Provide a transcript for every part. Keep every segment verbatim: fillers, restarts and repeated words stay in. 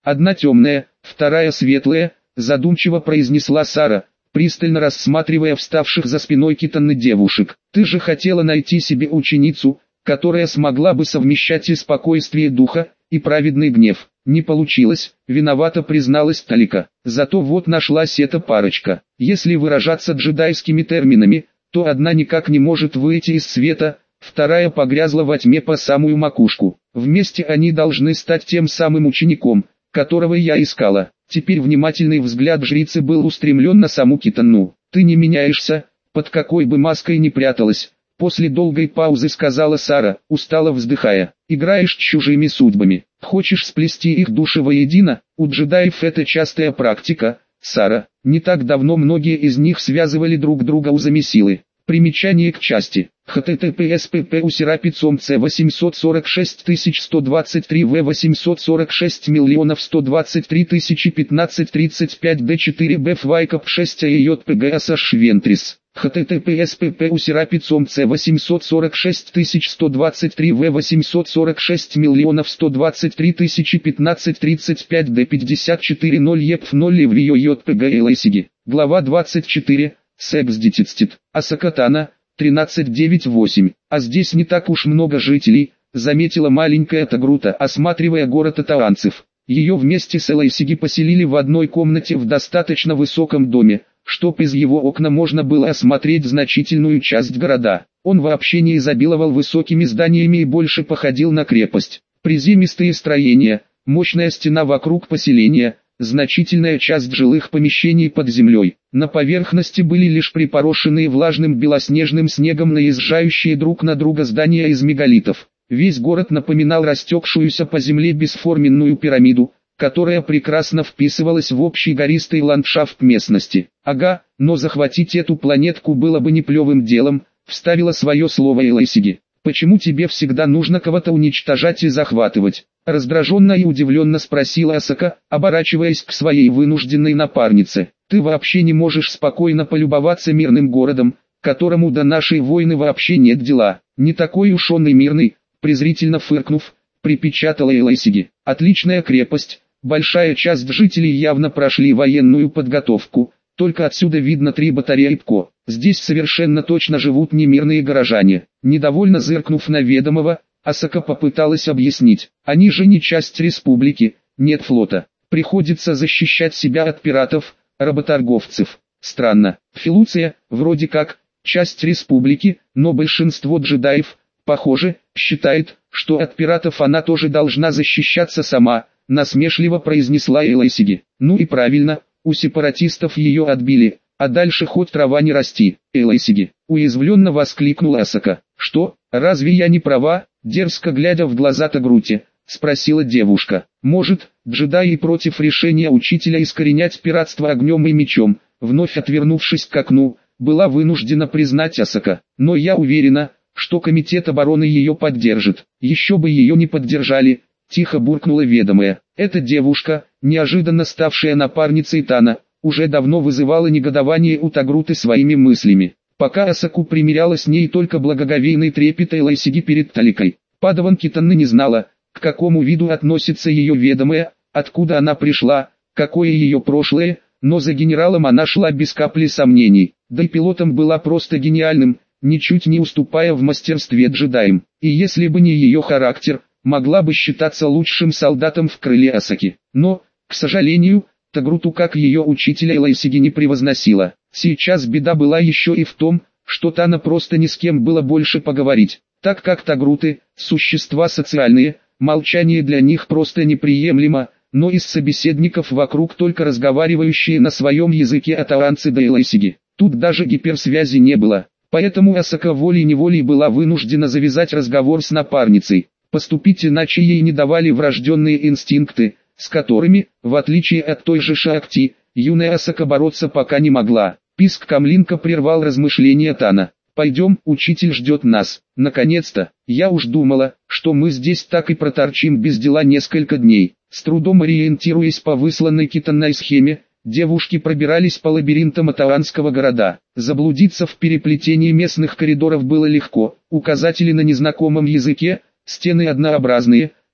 Одна темная, вторая светлая, задумчиво произнесла Сара, пристально рассматривая вставших за спиной Китаны девушек. Ты же хотела найти себе ученицу, которая смогла бы совмещать и спокойствие духа, и праведный гнев. Не получилось, виновато призналась Талика. Зато вот нашлась эта парочка. Если выражаться джедайскими терминами, то одна никак не может выйти из света, вторая погрязла во тьме по самую макушку. Вместе они должны стать тем самым учеником, которого я искала. Теперь внимательный взгляд жрицы был устремлен на саму Китану. Ты не меняешься, под какой бы маской ни пряталась. После долгой паузы сказала Сара, устало вздыхая. Играешь чужими судьбами. Хочешь сплести их души воедино? У джедаев это частая практика, Сара. Не так давно многие из них связывали друг друга узами силы. Примечание к части. https pp усерапицом c восемьсот сорок шесть тысяч сто двадцать три в восемьсот сорок шесть миллионов сто двадцать три тысячи пятнадцать тридцать пять д четыре б фвайкоп шесть аётпгаса швентрис. https pp усерапицом c восемьсот сорок шесть тысяч сто двадцать три в восемьсот сорок шесть миллионов сто двадцать три тысячи пятнадцать тридцать пять д пятьдесят четыре ноль епф ноль еврио йотпг элэсиги. Глава двадцать четыре. Секс детицтит. Асакатана, тринадцать девять восемь. А здесь не так уж много жителей, заметила маленькая Тагрута, осматривая город атаанцев. Ее вместе с Элайсиги поселили в одной комнате в достаточно высоком доме, чтоб из его окна можно было осмотреть значительную часть города. Он вообще не изобиловал высокими зданиями и больше походил на крепость. Приземистые строения, мощная стена вокруг поселения, значительная часть жилых помещений под землей. На поверхности были лишь припорошенные влажным белоснежным снегом наезжающие друг на друга здания из мегалитов. Весь город напоминал растекшуюся по земле бесформенную пирамиду, которая прекрасно вписывалась в общий гористый ландшафт местности. Ага, но захватить эту планетку было бы неплевым делом, вставила свое слово Элайсиги. Почему тебе всегда нужно кого-то уничтожать и захватывать? Раздраженно и удивленно спросила Асака, оборачиваясь к своей вынужденной напарнице. Ты вообще не можешь спокойно полюбоваться мирным городом, которому до нашей войны вообще нет дела. Не такой уж он и мирный, презрительно фыркнув, припечатала Элайсиги. Отличная крепость, большая часть жителей явно прошли военную подготовку, только отсюда видно три батареи ПКО. Здесь совершенно точно живут не мирные горожане. Недовольно зыркнув на ведомого, Асака попыталась объяснить. Они же не часть республики, нет флота. Приходится защищать себя от пиратов, работорговцев. Странно. Филуция, вроде как, часть республики, но большинство джедаев, похоже, считает, что от пиратов она тоже должна защищаться сама, насмешливо произнесла Элайсиги. Ну и правильно, у сепаратистов ее отбили, а дальше хоть трава не расти. Элайсиги, уязвленно воскликнула Асака. Что, разве я не права? Дерзко глядя в глаза Тагруте, спросила девушка. Может, джедаи против решения учителя искоренять пиратство огнем и мечом, вновь отвернувшись к окну, была вынуждена признать Асака. Но я уверена, что комитет обороны ее поддержит. Еще бы ее не поддержали, тихо буркнула ведомая. Эта девушка, неожиданно ставшая напарницей Тана, уже давно вызывала негодование у Тагруты своими мыслями. Пока Асаку примиряла с ней только благоговейный трепет Элайсиги перед Таликой. Падаван Китаны не знала, к какому виду относится ее ведомая, откуда она пришла, какое ее прошлое, но за генералом она шла без капли сомнений, да и пилотом была просто гениальным, ничуть не уступая в мастерстве джедаям. И если бы не ее характер, могла бы считаться лучшим солдатом в крыле Асаки. Но, к сожалению, Тагруту как ее учителя Элайсиги не превозносила. Сейчас беда была еще и в том, что Тана просто ни с кем было больше поговорить, так как Тагруты – существа социальные, молчание для них просто неприемлемо, но из собеседников вокруг только разговаривающие на своем языке атаанцы да Элайсиги. Тут даже гиперсвязи не было, поэтому Асака волей-неволей была вынуждена завязать разговор с напарницей. Поступить иначе ей не давали врожденные инстинкты, с которыми, в отличие от той же Шаакти, юная Асака бороться пока не могла. Писк Камлинка прервал размышления Тана. «Пойдем, учитель ждет нас. Наконец-то, я уж думала, что мы здесь так и проторчим без дела несколько дней». С трудом ориентируясь по высланной Китаной схеме, девушки пробирались по лабиринтам атаанского города. Заблудиться в переплетении местных коридоров было легко, указатели на незнакомом языке, стены однообразные,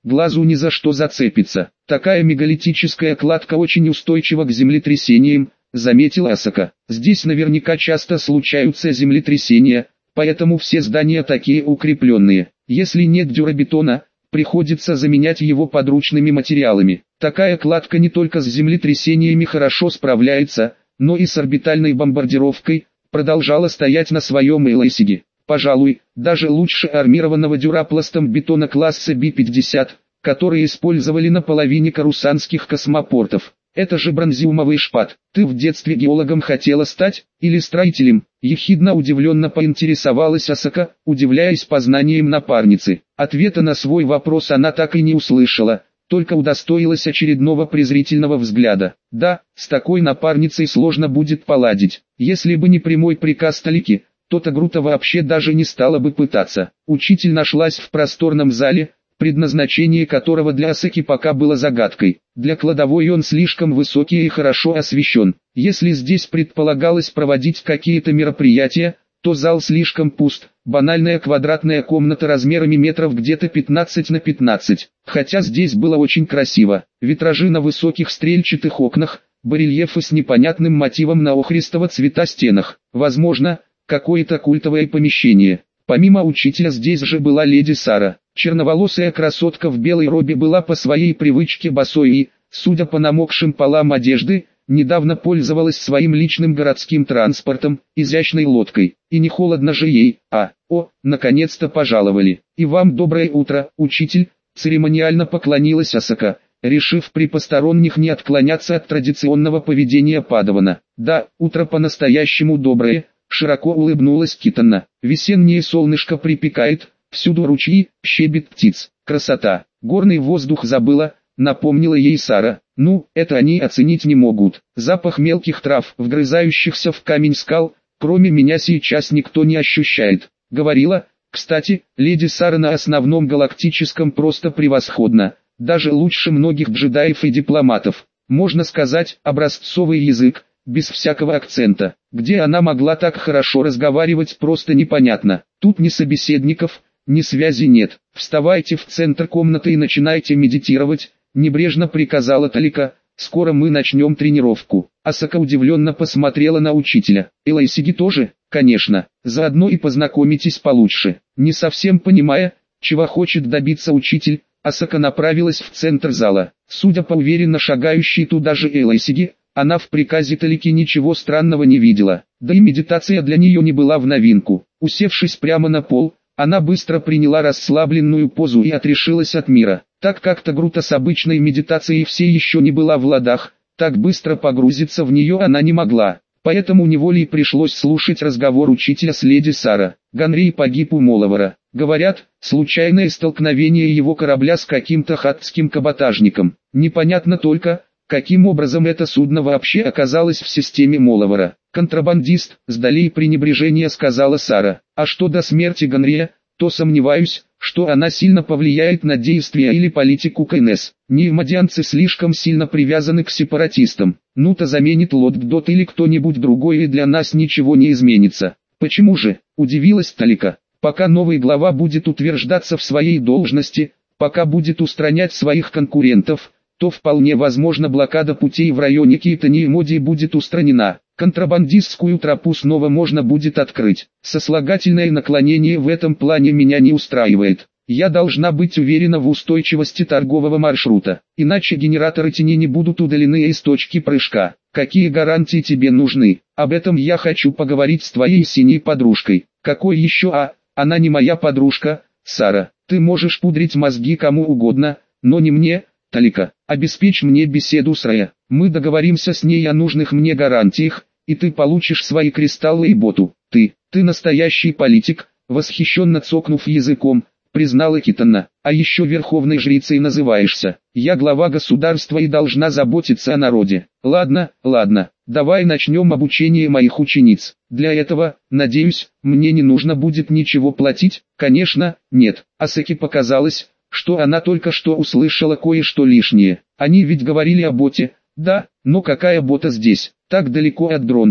глазу ни за что зацепится. Такая мегалитическая кладка очень устойчива к землетрясениям, заметил Асака. Здесь наверняка часто случаются землетрясения, поэтому все здания такие укрепленные. Если нет дюрабетона, приходится заменять его подручными материалами. Такая кладка не только с землетрясениями хорошо справляется, но и с орбитальной бомбардировкой, продолжала стоять на своем Элайсиге. Пожалуй, даже лучше армированного дюрапластом бетона класса би пятьдесят, которые использовали на половине карусанских космопортов. Это же бронзиумовый шпат. Ты в детстве геологом хотела стать, или строителем? Ехидно удивленно поинтересовалась Асака, удивляясь познаниям напарницы. Ответа на свой вопрос она так и не услышала, только удостоилась очередного презрительного взгляда. Да, с такой напарницей сложно будет поладить. Если бы не прямой приказ Талики, то Тагрута вообще даже не стала бы пытаться. Учитель нашлась в просторном зале, предназначение которого для Асаки пока было загадкой. Для кладовой он слишком высокий и хорошо освещен. Если здесь предполагалось проводить какие-то мероприятия, то зал слишком пуст. Банальная квадратная комната размерами метров где-то пятнадцать на пятнадцать. Хотя здесь было очень красиво. Витражи на высоких стрельчатых окнах, барельефы с непонятным мотивом на охристого цвета стенах. Возможно, какое-то культовое помещение. Помимо учителя здесь же была леди Сара. Черноволосая красотка в белой робе была по своей привычке босой и, судя по намокшим полам одежды, недавно пользовалась своим личным городским транспортом, изящной лодкой. И не холодно же ей, а, о, наконец-то пожаловали. И вам доброе утро, учитель, церемониально поклонилась Асака, решив при посторонних не отклоняться от традиционного поведения Падавана. Да, утро по-настоящему доброе, широко улыбнулась Китана. Весеннее солнышко припекает, всюду ручьи, щебет птиц. Красота. Горный воздух забыла, напомнила ей Сара. Ну, это они оценить не могут. Запах мелких трав, вгрызающихся в камень скал, кроме меня сейчас никто не ощущает. Говорила, кстати, леди Сара на основном галактическом просто превосходно. Даже лучше многих джедаев и дипломатов. Можно сказать, образцовый язык, без всякого акцента. Где она могла так хорошо разговаривать, просто непонятно. Тут ни собеседников, ни связи нет. Вставайте в центр комнаты и начинайте медитировать, небрежно приказала Талика. Скоро мы начнем тренировку. Асака удивленно посмотрела на учителя. Элайсиги тоже? Конечно. Заодно и познакомитесь получше. Не совсем понимая, чего хочет добиться учитель, Асака направилась в центр зала. Судя по уверенно шагающей туда же Элайсиги, она в приказе Талики ничего странного не видела, да и медитация для нее не была в новинку. Усевшись прямо на пол, она быстро приняла расслабленную позу и отрешилась от мира. Так как Тагрута с обычной медитацией все еще не была в ладах, так быстро погрузиться в нее она не могла. Поэтому неволей пришлось слушать разговор учителя с леди Сара. Ганрей погиб у Моловара. Говорят, случайное столкновение его корабля с каким-то хаттским каботажником. Непонятно только, каким образом это судно вообще оказалось в системе Моловара. Контрабандист, с долей пренебрежения сказала Сара. А что до смерти Ганрия, то сомневаюсь, что она сильно повлияет на действия или политику КНС. Неймодианцы слишком сильно привязаны к сепаратистам. Ну-то заменит Лотдот или кто-нибудь другой, и для нас ничего не изменится. Почему же? Удивилась Талика. Пока новый глава будет утверждаться в своей должности, пока будет устранять своих конкурентов, то вполне возможно блокада путей в районе Китани и Моди будет устранена. Контрабандистскую тропу снова можно будет открыть. Сослагательное наклонение в этом плане меня не устраивает. Я должна быть уверена в устойчивости торгового маршрута, иначе генераторы тени не будут удалены из точки прыжка. Какие гарантии тебе нужны? Об этом я хочу поговорить с твоей синей подружкой. Какой еще а? Она не моя подружка, Сара. Ты можешь пудрить мозги кому угодно, но не мне. Талика, обеспечь мне беседу с Рэя. Мы договоримся с ней о нужных мне гарантиях, и ты получишь свои кристаллы и боту. Ты, ты настоящий политик, восхищенно цокнув языком, признала Китана. А еще верховной жрицей называешься. Я глава государства и должна заботиться о народе. Ладно, ладно, давай начнем обучение моих учениц. Для этого, надеюсь, мне не нужно будет ничего платить? Конечно, нет. Асаки показалось, что она только что услышала кое-что лишнее. Они ведь говорили о боте. Да, но какая бота здесь, так далеко от Дронгора.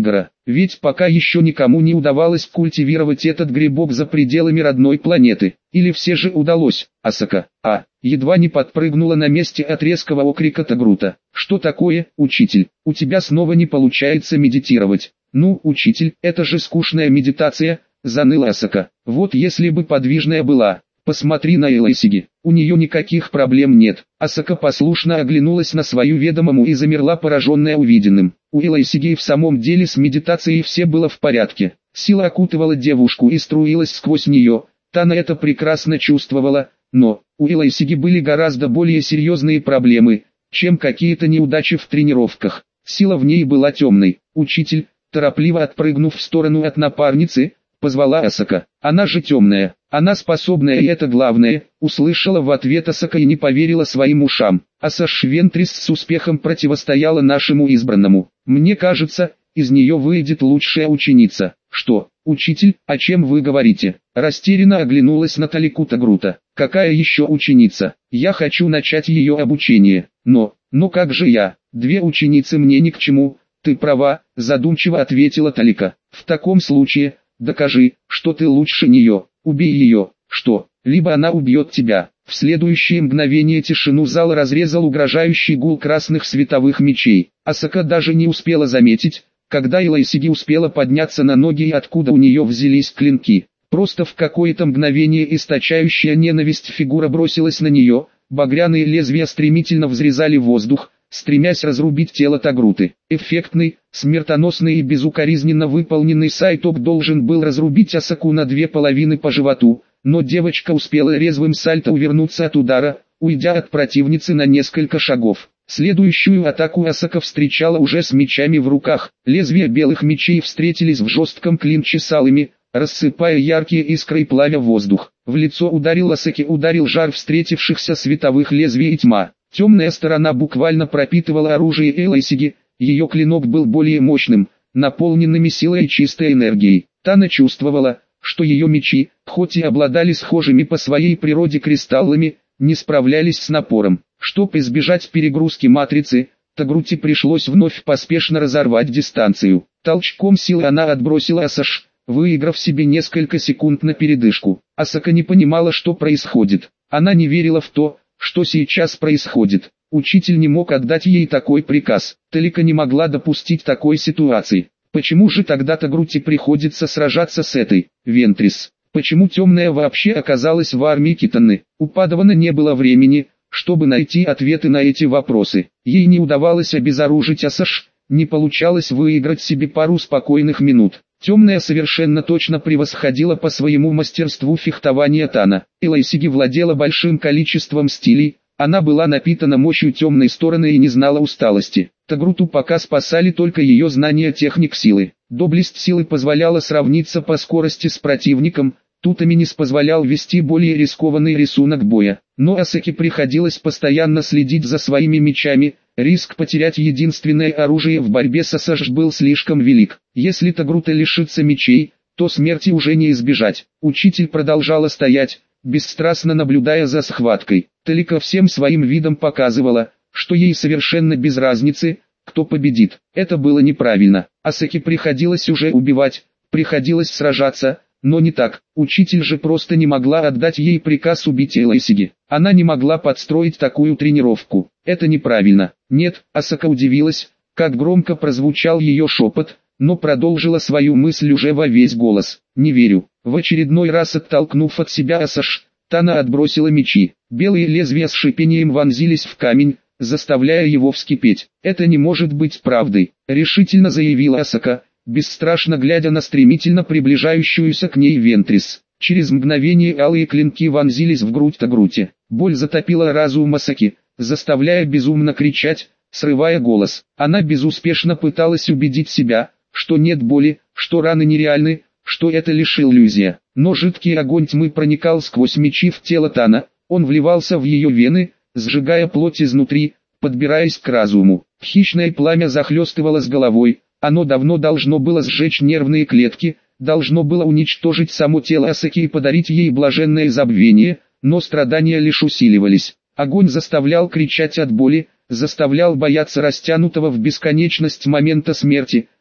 Ведь пока еще никому не удавалось культивировать этот грибок за пределами родной планеты. Или все же удалось? Асака, а, едва не подпрыгнула на месте от резкого окрика Тагрута. Что такое, учитель? У тебя снова не получается медитировать. Ну, учитель, это же скучная медитация, заныла Асака. Вот если бы подвижная была. Посмотри на Элайсиги, у нее никаких проблем нет. Асака послушно оглянулась на свою ведомому и замерла, пораженная увиденным. У Элайсиги в самом деле с медитацией все было в порядке. Сила окутывала девушку и струилась сквозь нее. Тана это прекрасно чувствовала, но у Элайсиги были гораздо более серьезные проблемы, чем какие-то неудачи в тренировках. Сила в ней была темной. Учитель, торопливо отпрыгнув в сторону от напарницы, позвала Асака. Она же темная, она способная, и это главное, услышала в ответ Асака и не поверила своим ушам. Асаш Вентрис с успехом противостояла нашему избранному. Мне кажется, из нее выйдет лучшая ученица. Что, учитель, о чем вы говорите? Растерянно оглянулась на Талику Тагрута. Какая еще ученица? Я хочу начать ее обучение. Но, но как же я? Две ученицы мне ни к чему. Ты права, задумчиво ответила Талика. В таком случае, докажи, что ты лучше нее, убей ее, что, либо она убьет тебя. В следующее мгновение тишину зала разрезал угрожающий гул красных световых мечей. Асака даже не успела заметить, когда Элайсиги успела подняться на ноги и откуда у нее взялись клинки. Просто в какое-то мгновение источающая ненависть фигура бросилась на нее, багряные лезвия стремительно взрезали воздух, стремясь разрубить тело Тагруты. Эффектный, смертоносный и безукоризненно выполненный Сайток должен был разрубить Асаку на две половины по животу, но девочка успела резвым сальто увернуться от удара, уйдя от противницы на несколько шагов. Следующую атаку Асака встречала уже с мечами в руках. Лезвия белых мечей встретились в жестком клинче с алыми, рассыпая яркие искры и плавя воздух. В лицо ударил Асаке, ударил жар встретившихся световых лезвий и тьма. Темная сторона буквально пропитывала оружие Элайсиги, ее клинок был более мощным, наполненными силой и чистой энергией. Тана чувствовала, что ее мечи, хоть и обладали схожими по своей природе кристаллами, не справлялись с напором. Чтобы избежать перегрузки матрицы, Тагруте пришлось вновь поспешно разорвать дистанцию. Толчком силы она отбросила Асаш, выиграв себе несколько секунд на передышку. Асака не понимала, что происходит. Она не верила в то, что сейчас происходит. Учитель не мог отдать ей такой приказ. Талика не могла допустить такой ситуации. Почему же тогда Тагруте приходится сражаться с этой Вентрис? Почему темная вообще оказалась в армии Китаны? У Падавана не было времени, чтобы найти ответы на эти вопросы. Ей не удавалось обезоружить Асаш, не получалось выиграть себе пару спокойных минут. Темная совершенно точно превосходила по своему мастерству фехтования Тана. Элайсиги владела большим количеством стилей, она была напитана мощью темной стороны и не знала усталости. Тагруту пока спасали только ее знания техник силы. Доблесть силы позволяла сравниться по скорости с противником, Тутаминис позволял вести более рискованный рисунок боя. Но Асаке приходилось постоянно следить за своими мечами, риск потерять единственное оружие в борьбе с Асаш был слишком велик. Если Тагрута лишится мечей, то смерти уже не избежать. Учитель продолжала стоять, бесстрастно наблюдая за схваткой. Талика всем своим видом показывала, что ей совершенно без разницы, кто победит. Это было неправильно. Асаке приходилось уже убивать, приходилось сражаться, но не так. Учитель же просто не могла отдать ей приказ убить Элайсиги. Она не могла подстроить такую тренировку. Это неправильно. Нет, Асака удивилась, как громко прозвучал ее шепот, но продолжила свою мысль уже во весь голос. Не верю. В очередной раз оттолкнув от себя Асаш, Тана отбросила мечи. Белые лезвия с шипением вонзились в камень, заставляя его вскипеть. Это не может быть правдой, решительно заявила Асака, бесстрашно глядя на стремительно приближающуюся к ней Вентрис. Через мгновение алые клинки вонзились в грудь Тагруте. Боль затопила разум Асаки, заставляя безумно кричать, срывая голос. Она безуспешно пыталась убедить себя, что нет боли, что раны нереальны, что это лишь иллюзия. Но жидкий огонь тьмы проникал сквозь мечи в тело Тана, он вливался в ее вены, сжигая плоть изнутри, подбираясь к разуму. Хищное пламя захлестывало с головой, оно давно должно было сжечь нервные клетки, должно было уничтожить само тело Асаки и подарить ей блаженное забвение, но страдания лишь усиливались. Огонь заставлял кричать от боли, заставлял бояться растянутого в бесконечность момента смерти,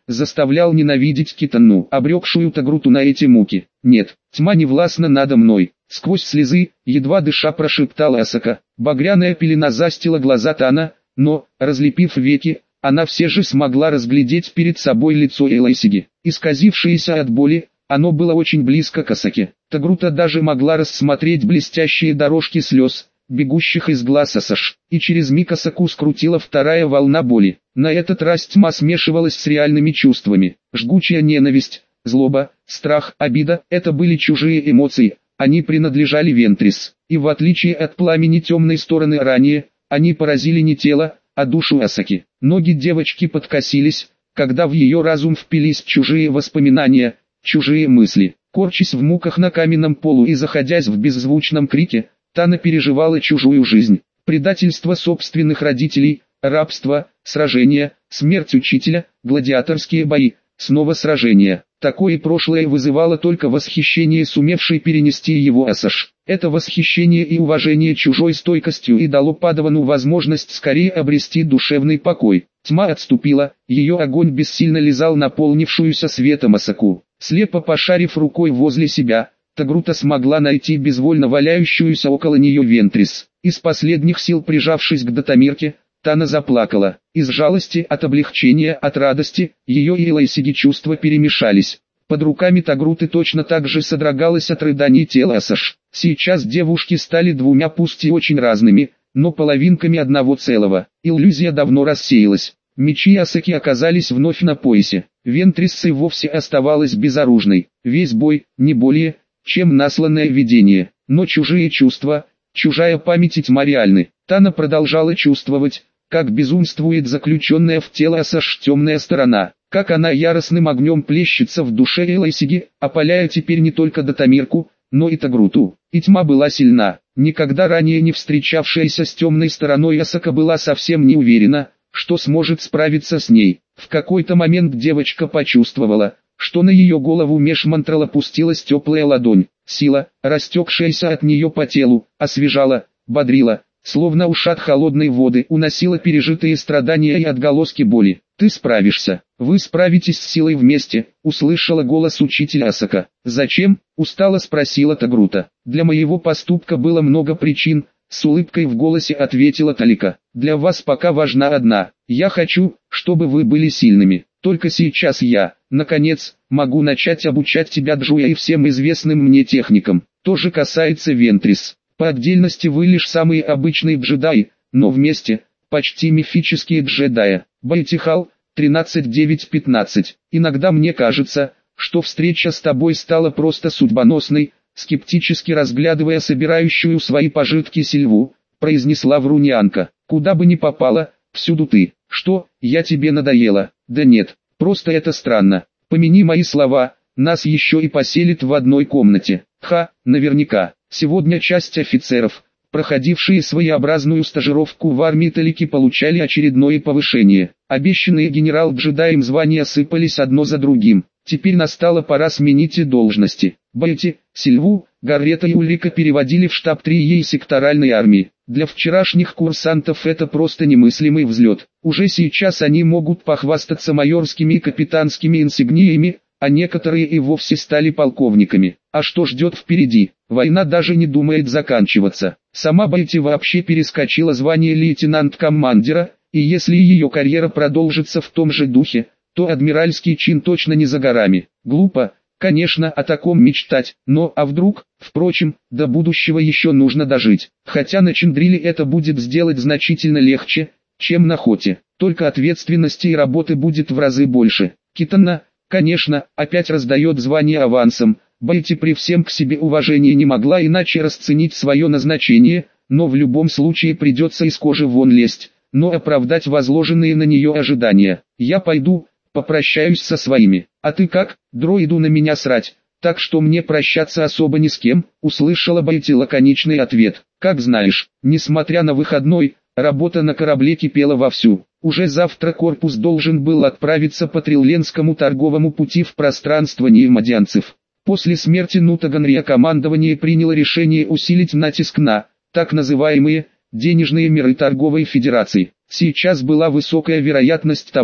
заставлял ненавидеть Китанну, обрекшую Тагруту на эти муки. «Нет, тьма не властна надо мной», — сквозь слезы, едва дыша прошептала Асака. Багряная пелена застила глаза Тана, но, разлепив веки, она все же смогла разглядеть перед собой лицо Элайсиги. Исказившееся от боли, оно было очень близко к Асаке. Тагрута даже могла рассмотреть блестящие дорожки слез, бегущих из глаз Асаш, и через миг Асаку скрутила вторая волна боли. На этот раз тьма смешивалась с реальными чувствами. Жгучая ненависть, злоба, страх, обида – это были чужие эмоции, они принадлежали Вентрис. И в отличие от пламени темной стороны ранее, они поразили не тело, а душу Асаки. Ноги девочки подкосились, когда в ее разум впились чужие воспоминания, чужие мысли. Корчась в муках на каменном полу и заходясь в беззвучном крике, Тана переживала чужую жизнь. Предательство собственных родителей, рабство, сражения, смерть учителя, гладиаторские бои, снова сражения. Такое прошлое вызывало только восхищение сумевшей перенести его Асаш. Это восхищение и уважение чужой стойкостью и дало Падавану возможность скорее обрести душевный покой. Тьма отступила, ее огонь бессильно лизал наполнившуюся светом Асаку. Слепо пошарив рукой возле себя, Тагрута смогла найти безвольно валяющуюся около нее Вентрис. Из последних сил прижавшись к Датамирке, Тана заплакала. Из жалости, от облегчения, от радости, ее и Элайсиги чувства перемешались. Под руками Тагруты точно так же содрогалось от рыданий тело Асаш. Сейчас девушки стали двумя пусть и очень разными, но половинками одного целого. Иллюзия давно рассеялась. Мечи Асаки оказались вновь на поясе. Вентрис и вовсе оставалась безоружной. Весь бой, не более, чем насланное видение. Но чужие чувства, чужая память и тьма реальны. Тана продолжала чувствовать, как безумствует заключенная в тело Асаш темная сторона, как она яростным огнем плещется в душе Элайсиги, опаляя теперь не только Датамирку, но и Тагруту. И тьма была сильна. Никогда ранее не встречавшаяся с темной стороной Асака была совсем не уверена, что сможет справиться с ней. В какой-то момент девочка почувствовала, что на ее голову меж мантрал опустилась теплая ладонь. Сила, растекшаяся от нее по телу, освежала, бодрила, словно ушат холодной воды, уносила пережитые страдания и отголоски боли. «Ты справишься, вы справитесь с силой вместе», — услышала голос учителя Асака. «Зачем?» — устало спросила Тагрута. «Для моего поступка было много причин», — с улыбкой в голосе ответила Талика. «Для вас пока важна одна. Я хочу, чтобы вы были сильными. Только сейчас я, наконец, могу начать обучать тебя Джуя и всем известным мне техникам. То же касается Вентрис. По отдельности вы лишь самые обычные джедаи, но вместе, почти мифические джедаи». Байтихал, тринадцать девять пятнадцать. «Иногда мне кажется, что встреча с тобой стала просто судьбоносной», скептически разглядывая собирающую свои пожитки Сильву, произнесла врунианка. «Куда бы ни попала, всюду ты. Что, я тебе надоела?» «Да нет, просто это странно. Помяни мои слова, нас еще и поселят в одной комнате». «Ха, наверняка. Сегодня часть офицеров, проходившие своеобразную стажировку в армии Талики, получали очередное повышение. Обещанные генерал-джедаем звания сыпались одно за другим. Теперь настала пора сменить и должности. Бетти, Сильву, Гаррета и Ульрика переводили в штаб три ей секторальной армии. Для вчерашних курсантов это просто немыслимый взлет. Уже сейчас они могут похвастаться майорскими и капитанскими инсигниями, а некоторые и вовсе стали полковниками. А что ждет впереди? Война даже не думает заканчиваться. Сама Бетти вообще перескочила звание лейтенант-командира, и если ее карьера продолжится в том же духе, то адмиральский чин точно не за горами. Глупо, конечно, о таком мечтать, но а вдруг, впрочем, до будущего еще нужно дожить. Хотя на Чандриле это будет сделать значительно легче, чем на Хоте. Только ответственности и работы будет в разы больше. Китанна, конечно, опять раздает звание авансом. Бетти при всем к себе уважении не могла иначе расценить свое назначение, но в любом случае придется из кожи вон лезть, но оправдать возложенные на нее ожидания. «Я пойду, попрощаюсь со своими. А ты как? Дроиду на меня срать, так что мне прощаться особо ни с кем», — услышала Бетти лаконичный ответ. «Как знаешь». Несмотря на выходной, работа на корабле кипела вовсю. Уже завтра корпус должен был отправиться по Трилленскому торговому пути в пространство неимадианцев. После смерти Нутаганрия командование приняло решение усилить натиск на, так называемые, денежные миры торговой федерации. Сейчас была высокая вероятность того,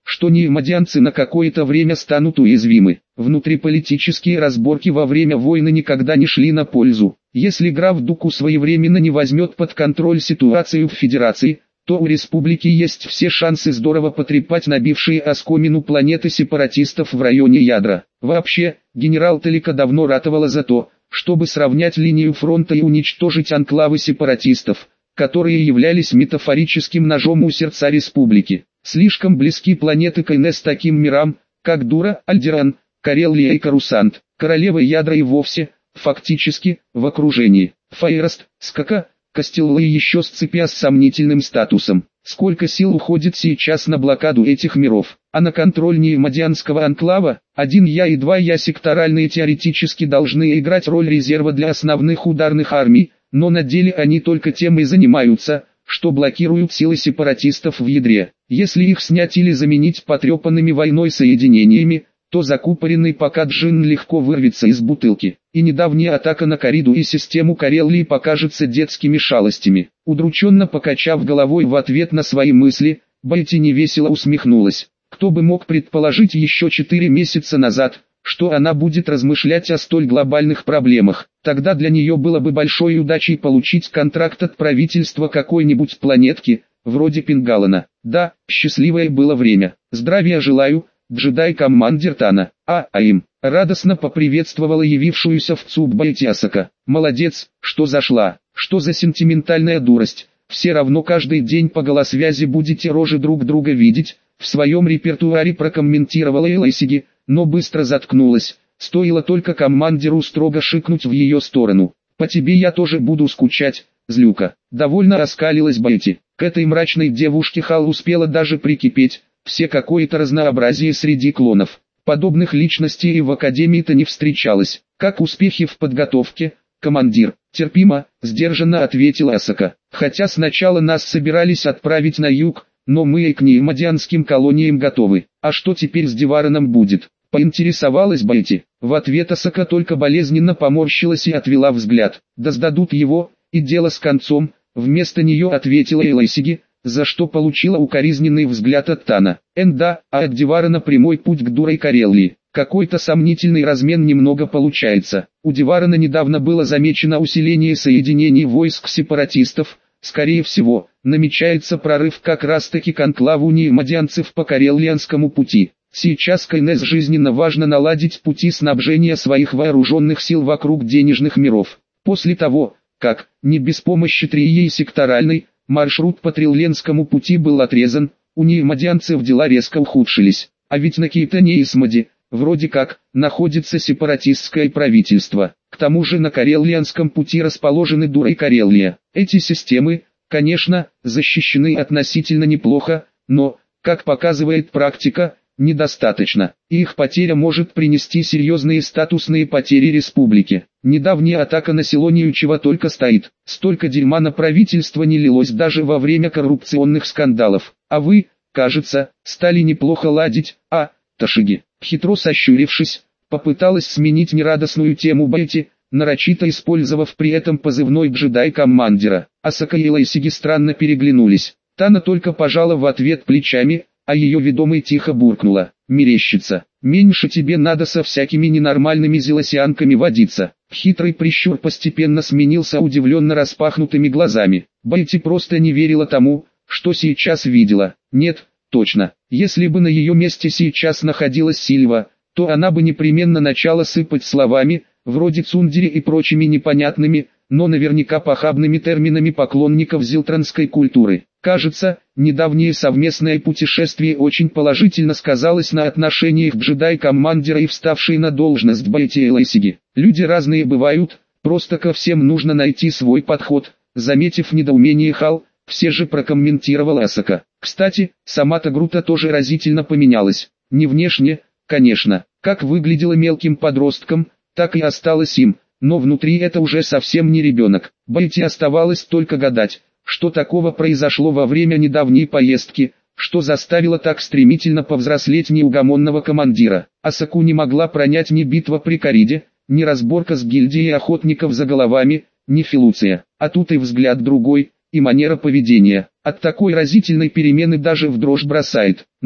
что неймодианцы на какое-то время станут уязвимы. Внутриполитические разборки во время войны никогда не шли на пользу. Если граф Дуку своевременно не возьмет под контроль ситуацию в Федерации, то у республики есть все шансы здорово потрепать набившие оскомину планеты сепаратистов в районе ядра. Вообще, генерал Талика давно ратовала за то, чтобы сравнять линию фронта и уничтожить анклавы сепаратистов, которые являлись метафорическим ножом у сердца республики. Слишком близки планеты Кайнес таким мирам, как Дура, Альдеран, Кареллия и Карусант. Королева ядра и вовсе, фактически, в окружении. Фаераст, Скака, Кастелла и еще Сципиа с сомнительным статусом. Сколько сил уходит сейчас на блокаду этих миров, а на контроль неймодианского анклава, один я и два я секторальные теоретически должны играть роль резерва для основных ударных армий, но на деле они только тем и занимаются, что блокируют силы сепаратистов в ядре. Если их снять или заменить потрепанными войной соединениями, то закупоренный пока джин легко вырвется из бутылки, и недавняя атака на Кариду и систему Кареллии покажется детскими шалостями. Удрученно покачав головой в ответ на свои мысли, Бетти невесело усмехнулась. Кто бы мог предположить еще четыре месяца назад, что она будет размышлять о столь глобальных проблемах. Тогда для нее было бы большой удачей получить контракт от правительства какой-нибудь планетки, вроде Пингалана. Да, счастливое было время. Здравия желаю, джедай-командир Тана. А, а им. Радостно поприветствовала явившуюся в ЦУБ Бетти Асака. Молодец, что зашла. Что за сентиментальная дурость. Все равно каждый день по голосвязи будете рожи друг друга видеть. В своем репертуаре прокомментировала Элайсиги, но быстро заткнулась. Стоило только командиру строго шикнуть в ее сторону. «По тебе я тоже буду скучать, злюка». Довольно оскалилась Бетти. К этой мрачной девушке Хал успела даже прикипеть. Все какое-то разнообразие среди клонов. Подобных личностей и в академии-то не встречалось. «Как успехи в подготовке, командир?» «Терпимо», сдержанно ответила Асака. «Хотя сначала нас собирались отправить на юг, но мы и к неймодианским колониям готовы. А что теперь с Девараном будет?» Поинтересовалась Бетти. В ответ Асака только болезненно поморщилась и отвела взгляд. «Да сдадут его, и дело с концом», вместо нее ответила Элайсиги, за что получила укоризненный взгляд от Тана. «Энда, а от Деварана прямой путь к дурой Кареллии. Какой-то сомнительный размен немного получается. У Деварана недавно было замечено усиление соединений войск сепаратистов. Скорее всего, намечается прорыв как раз-таки к анклаву неймодианцев по Кареллианскому пути. Сейчас Кайнес жизненно важно наладить пути снабжения своих вооруженных сил вокруг денежных миров. После того, как, не без помощи Трии секторальной, маршрут по Трилленскому пути был отрезан, у неймодианцев дела резко ухудшились. А ведь на Кейтане и Смоде, вроде как, находится сепаратистское правительство. К тому же на Кареллианском пути расположены Дура и Кареллия. Эти системы, конечно, защищены относительно неплохо, но, как показывает практика, недостаточно. И их потеря может принести серьезные статусные потери республике. Недавняя атака на Силонию чего только стоит. Столько дерьма на правительство не лилось даже во время коррупционных скандалов. А вы, кажется, стали неплохо ладить, а, Ташиги, хитро сощурившись, попыталась сменить нерадостную тему Бетти, нарочито использовав при этом позывной джедай-командира. Асака и Элайсиги странно переглянулись. Тана только пожала в ответ плечами, а ее ведомой тихо буркнула: «Мерещится, меньше тебе надо со всякими ненормальными зелосианками водиться». Хитрый прищур постепенно сменился удивленно распахнутыми глазами. Бетти просто не верила тому, что сейчас видела. Нет, точно, если бы на ее месте сейчас находилась Сильва, то она бы непременно начала сыпать словами, вроде цундери и прочими непонятными, но наверняка похабными терминами поклонников зилтранской культуры. Кажется, недавнее совместное путешествие очень положительно сказалось на отношениях джедай-командира и вставшей на должность Бетти Элайсиги. Люди разные бывают, просто ко всем нужно найти свой подход. Заметив недоумение Хал, все же прокомментировала Асака. Кстати, сама-то Грута тоже разительно поменялась. Не внешне, конечно, как выглядела мелким подростком, так и осталась им, но внутри это уже совсем не ребенок. Бетти оставалось только гадать, что такого произошло во время недавней поездки, что заставило так стремительно повзрослеть неугомонного командира. Асаку не могла пронять ни битва при Кариде, ни разборка с гильдией охотников за головами, ни Филуция. А тут и взгляд другой, и манера поведения. От такой разительной перемены даже в дрожь бросает. Но,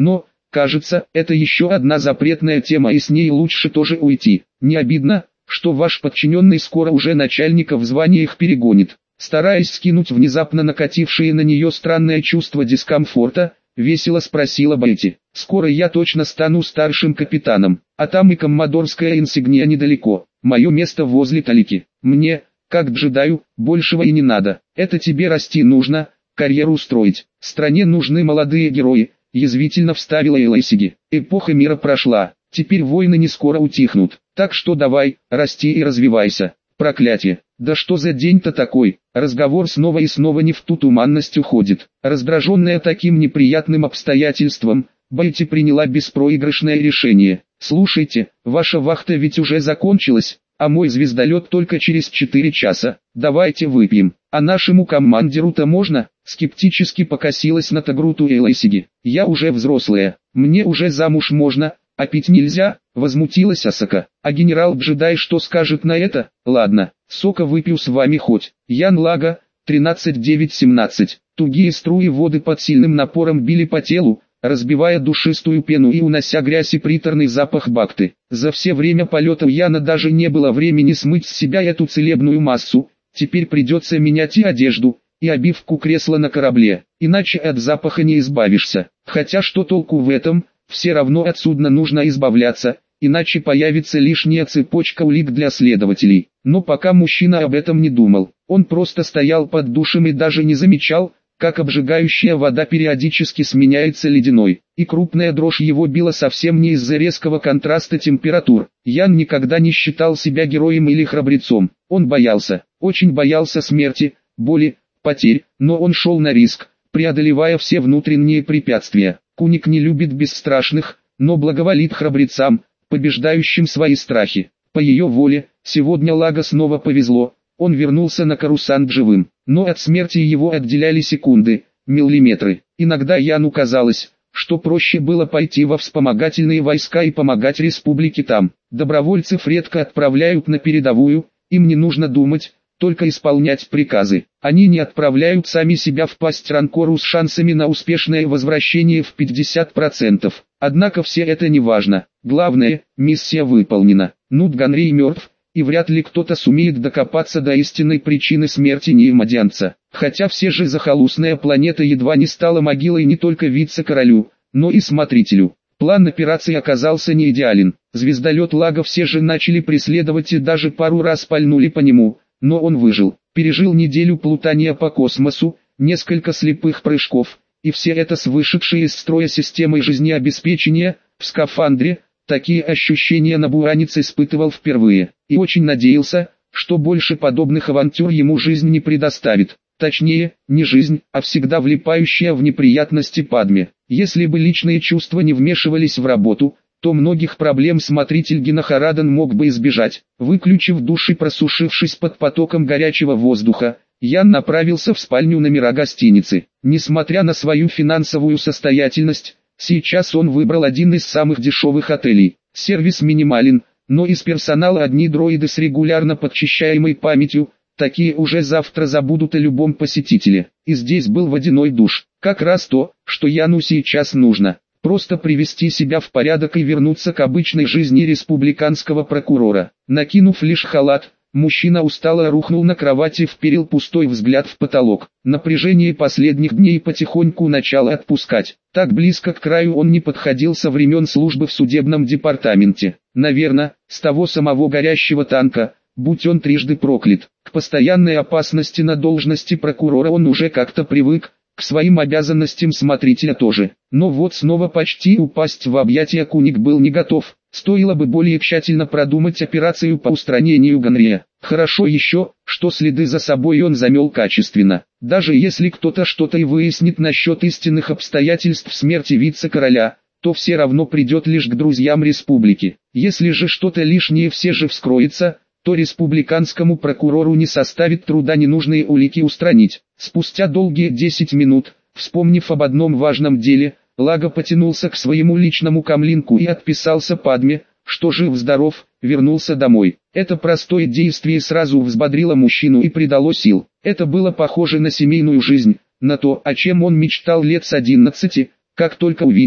Кажется, это еще одна запретная тема, и с ней лучше тоже уйти. Не обидно, что ваш подчиненный скоро уже начальника в званиях перегонит? Стараясь скинуть внезапно накатившее на нее странное чувство дискомфорта, весело спросила Бетти. Скоро я точно стану старшим капитаном, а там и коммодорская инсигния недалеко. Мое место возле Талики. Мне, как джедаю, большего и не надо. Это тебе расти нужно, карьеру строить. Стране нужны молодые герои. Язвительно вставила Элайсиги. Эпоха мира прошла, теперь войны не скоро утихнут, так что давай, расти и развивайся. Проклятие, да что за день-то такой? Разговор снова и снова не в ту туманность уходит. Раздраженная таким неприятным обстоятельством, Бетти приняла беспроигрышное решение. Слушайте, ваша вахта ведь уже закончилась, а мой звездолет только через четыре часа. Давайте выпьем. А нашему командиру-то можно? Скептически покосилась на Тагруту Элайсиги. Я уже взрослая, мне уже замуж можно, а пить нельзя, возмутилась Асака. А генерал-джедай что скажет на это? Ладно, сока выпью с вами хоть. Ян Лага, тринадцать девять семнадцать. Тугие струи воды под сильным напором били по телу, разбивая душистую пену и унося грязь и приторный запах бакты. За все время полета у Яна даже не было времени смыть с себя эту целебную массу, теперь придется менять и одежду, и обивку кресла на корабле, иначе от запаха не избавишься. Хотя что толку в этом, все равно от судна нужно избавляться, иначе появится лишняя цепочка улик для следователей. Но пока мужчина об этом не думал, он просто стоял под душем и даже не замечал, как обжигающая вода периодически сменяется ледяной, и крупная дрожь его била совсем не из-за резкого контраста температур. Ян никогда не считал себя героем или храбрецом, он боялся, очень боялся смерти, боли, потерь, но он шел на риск, преодолевая все внутренние препятствия. Куник не любит бесстрашных, но благоволит храбрецам, побеждающим свои страхи. По ее воле, сегодня Лага снова повезло, он вернулся на Корусант живым, но от смерти его отделяли секунды, миллиметры. Иногда Яну казалось, что проще было пойти во вспомогательные войска и помогать республике там. Добровольцев редко отправляют на передовую, им не нужно думать, только исполнять приказы. Они не отправляют сами себя в пасть Ранкору с шансами на успешное возвращение в пятьдесят процентов. Однако все это не важно. Главное, миссия выполнена. Нут Ганри мертв, и вряд ли кто-то сумеет докопаться до истинной причины смерти неимодианца. Хотя все же захолустная планета едва не стала могилой не только вице-королю, но и смотрителю. План операции оказался не идеален. Звездолет Лага все же начали преследовать и даже пару раз пальнули по нему. Но он выжил, пережил неделю плутания по космосу, несколько слепых прыжков, и все это с вышедшей из строя системой жизнеобеспечения, в скафандре. Такие ощущения Набуранец испытывал впервые, и очень надеялся, что больше подобных авантюр ему жизнь не предоставит. Точнее, не жизнь, а всегда влипающая в неприятности Падме. Если бы личные чувства не вмешивались в работу, то многих проблем смотритель Генахарадан мог бы избежать. Выключив душ и просушившись под потоком горячего воздуха, Ян направился в спальню номера гостиницы. Несмотря на свою финансовую состоятельность, сейчас он выбрал один из самых дешевых отелей. Сервис минимален, но из персонала одни дроиды с регулярно подчищаемой памятью, такие уже завтра забудут о любом посетителе. И здесь был водяной душ, как раз то, что Яну сейчас нужно. Просто привести себя в порядок и вернуться к обычной жизни республиканского прокурора. Накинув лишь халат, мужчина устало рухнул на кровати и вперил пустой взгляд в потолок. Напряжение последних дней потихоньку начало отпускать. Так близко к краю он не подходил со времен службы в судебном департаменте. Наверное, с того самого горящего танка, будь он трижды проклят. К постоянной опасности на должности прокурора он уже как-то привык, к своим обязанностям смотрителя тоже. Но вот снова почти упасть в объятия Куник был не готов. Стоило бы более тщательно продумать операцию по устранению Ганрия. Хорошо еще, что следы за собой он замел качественно. Даже если кто-то что-то и выяснит насчет истинных обстоятельств смерти вице-короля, то все равно придет лишь к друзьям республики. Если же что-то лишнее все же вскроется, то республиканскому прокурору не составит труда ненужные улики устранить. Спустя долгие десять минут, вспомнив об одном важном деле, Лага потянулся к своему личному камлинку и отписался Падме, что жив-здоров, вернулся домой. Это простое действие сразу взбодрило мужчину и придало сил. Это было похоже на семейную жизнь, на то, о чем он мечтал лет с одиннадцати, как только увидел,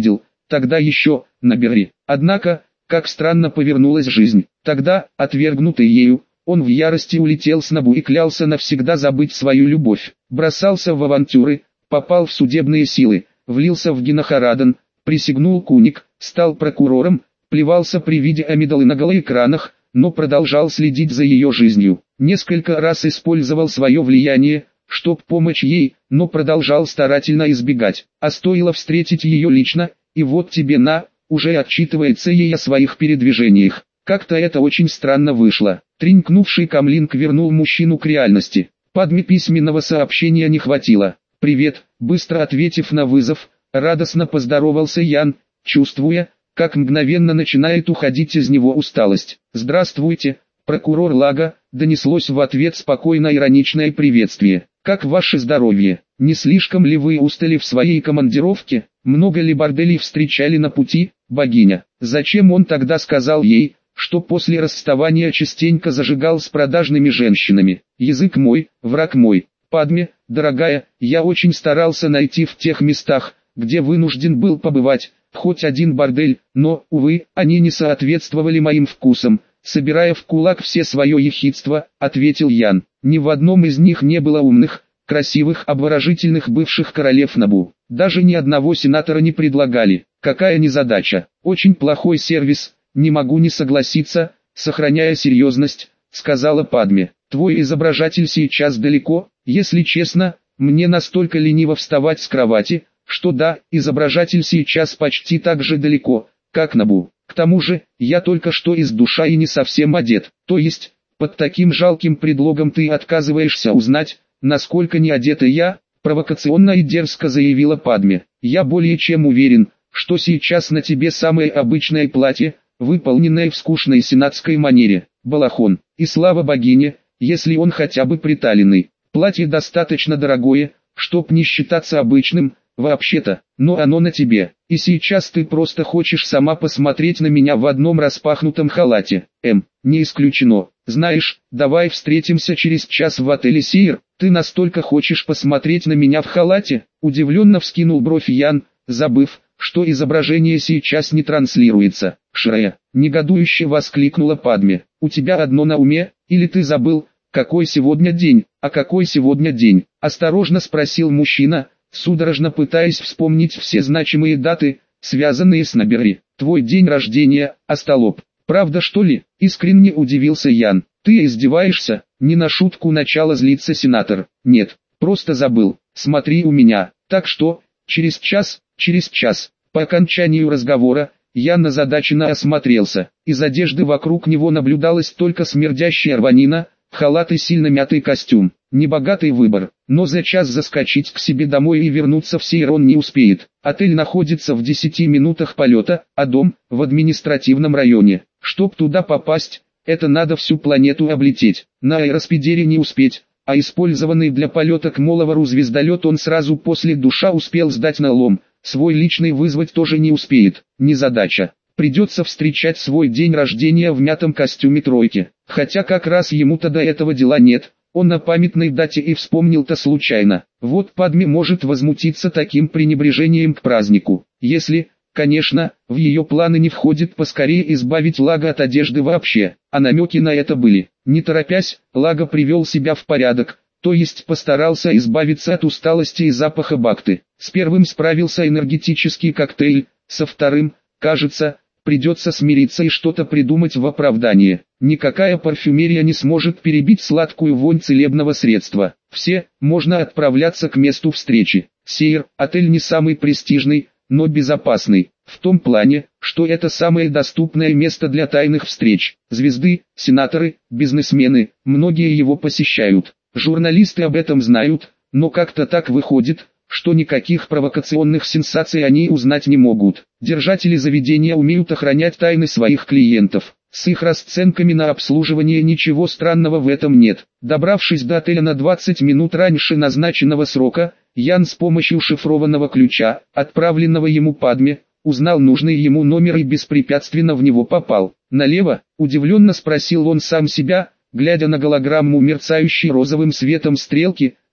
тогда еще, набери. Однако, как странно повернулась жизнь. Тогда, отвергнутый ею, он в ярости улетел с Набу и клялся навсегда забыть свою любовь. Бросался в авантюры, попал в судебные силы, влился в Генохарадан, присягнул Куник, стал прокурором, плевался при виде Амидалы на голоэкранах, но продолжал следить за ее жизнью. Несколько раз использовал свое влияние, чтоб помочь ей, но продолжал старательно избегать. А стоило встретить ее лично, и вот тебе на, уже отчитывается ей о своих передвижениях. Как-то это очень странно вышло. Тренькнувший камлинг вернул мужчину к реальности. Падме письменного сообщения не хватило. «Привет», быстро ответив на вызов, радостно поздоровался Ян, чувствуя, как мгновенно начинает уходить из него усталость. «Здравствуйте, прокурор Лага», донеслось в ответ спокойно ироничное приветствие. «Как ваше здоровье? Не слишком ли вы устали в своей командировке? Много ли борделей встречали на пути, богиня?» Зачем он тогда сказал ей, что после расставания частенько зажигал с продажными женщинами? Язык мой, враг мой. Падме, дорогая, я очень старался найти в тех местах, где вынужден был побывать, хоть один бордель, но, увы, они не соответствовали моим вкусам. Собирая в кулак все свое ехидство, ответил Ян. Ни в одном из них не было умных, красивых, обворожительных бывших королев Набу. Даже ни одного сенатора не предлагали. Какая незадача. Очень плохой сервис, не могу не согласиться, сохраняя серьезность, сказала Падме. Твой изображатель сейчас далеко? Если честно, мне настолько лениво вставать с кровати, что да, изображатель сейчас почти так же далеко, как Набу. К тому же, я только что из душа и не совсем одет. То есть, под таким жалким предлогом ты отказываешься узнать, насколько не одета я, провокационно и дерзко заявила Падме. Я более чем уверен, что сейчас на тебе самое обычное платье, выполненное в скучной сенатской манере, балахон. И слава богине, если он хотя бы приталенный. Платье достаточно дорогое, чтоб не считаться обычным, вообще-то, но оно на тебе. И сейчас ты просто хочешь сама посмотреть на меня в одном распахнутом халате. Эм, не исключено. Знаешь, давай встретимся через час в отеле Сиер. Ты настолько хочешь посмотреть на меня в халате? Удивленно вскинул бровь Ян, забыв, что изображение сейчас не транслируется. Шрея, негодующе воскликнула Падме. У тебя одно на уме, или ты забыл, какой сегодня день? А какой сегодня день? Осторожно спросил мужчина, судорожно пытаясь вспомнить все значимые даты, связанные с Набери. Твой день рождения, остолоп. Правда что ли? Искренне удивился Ян. Ты издеваешься? Не на шутку начала злиться сенатор. Нет, просто забыл. Смотри у меня. Так что, через час, через час. По окончанию разговора, Ян озадаченно осмотрелся. Из одежды вокруг него наблюдалась только смердящая рванина, халат и сильно мятый костюм. Небогатый выбор, но за час заскочить к себе домой и вернуться в Сиер он не успеет. Отель находится в десяти минутах полета, а дом – в административном районе. Чтоб туда попасть, это надо всю планету облететь. На аэроспидере не успеть, а использованный для полета к Моловору звездолет он сразу после душа успел сдать на лом. Свой личный вызвать тоже не успеет, незадача. Придется встречать свой день рождения в мятом костюме тройки. Хотя как раз ему-то до этого дела нет, он на памятной дате и вспомнил-то случайно. Вот Падме может возмутиться таким пренебрежением к празднику. Если, конечно, в ее планы не входит поскорее избавить Лага от одежды вообще, а намеки на это были. Не торопясь, Лага привел себя в порядок, то есть постарался избавиться от усталости и запаха бакты. С первым справился энергетический коктейль, со вторым, кажется, придется смириться и что-то придумать в оправдание. Никакая парфюмерия не сможет перебить сладкую вонь целебного средства. Все, можно отправляться к месту встречи. Сиер, отель не самый престижный, но безопасный. В том плане, что это самое доступное место для тайных встреч. Звезды, сенаторы, бизнесмены, многие его посещают. Журналисты об этом знают, но как-то так выходит, что никаких провокационных сенсаций они узнать не могут. Держатели заведения умеют охранять тайны своих клиентов. С их расценками на обслуживание ничего странного в этом нет. Добравшись до отеля на двадцать минут раньше назначенного срока, Ян с помощью шифрованного ключа, отправленного ему Падме, узнал нужный ему номер и беспрепятственно в него попал. «Налево?» – удивленно спросил он сам себя, глядя на голограмму мерцающей розовым светом стрелки,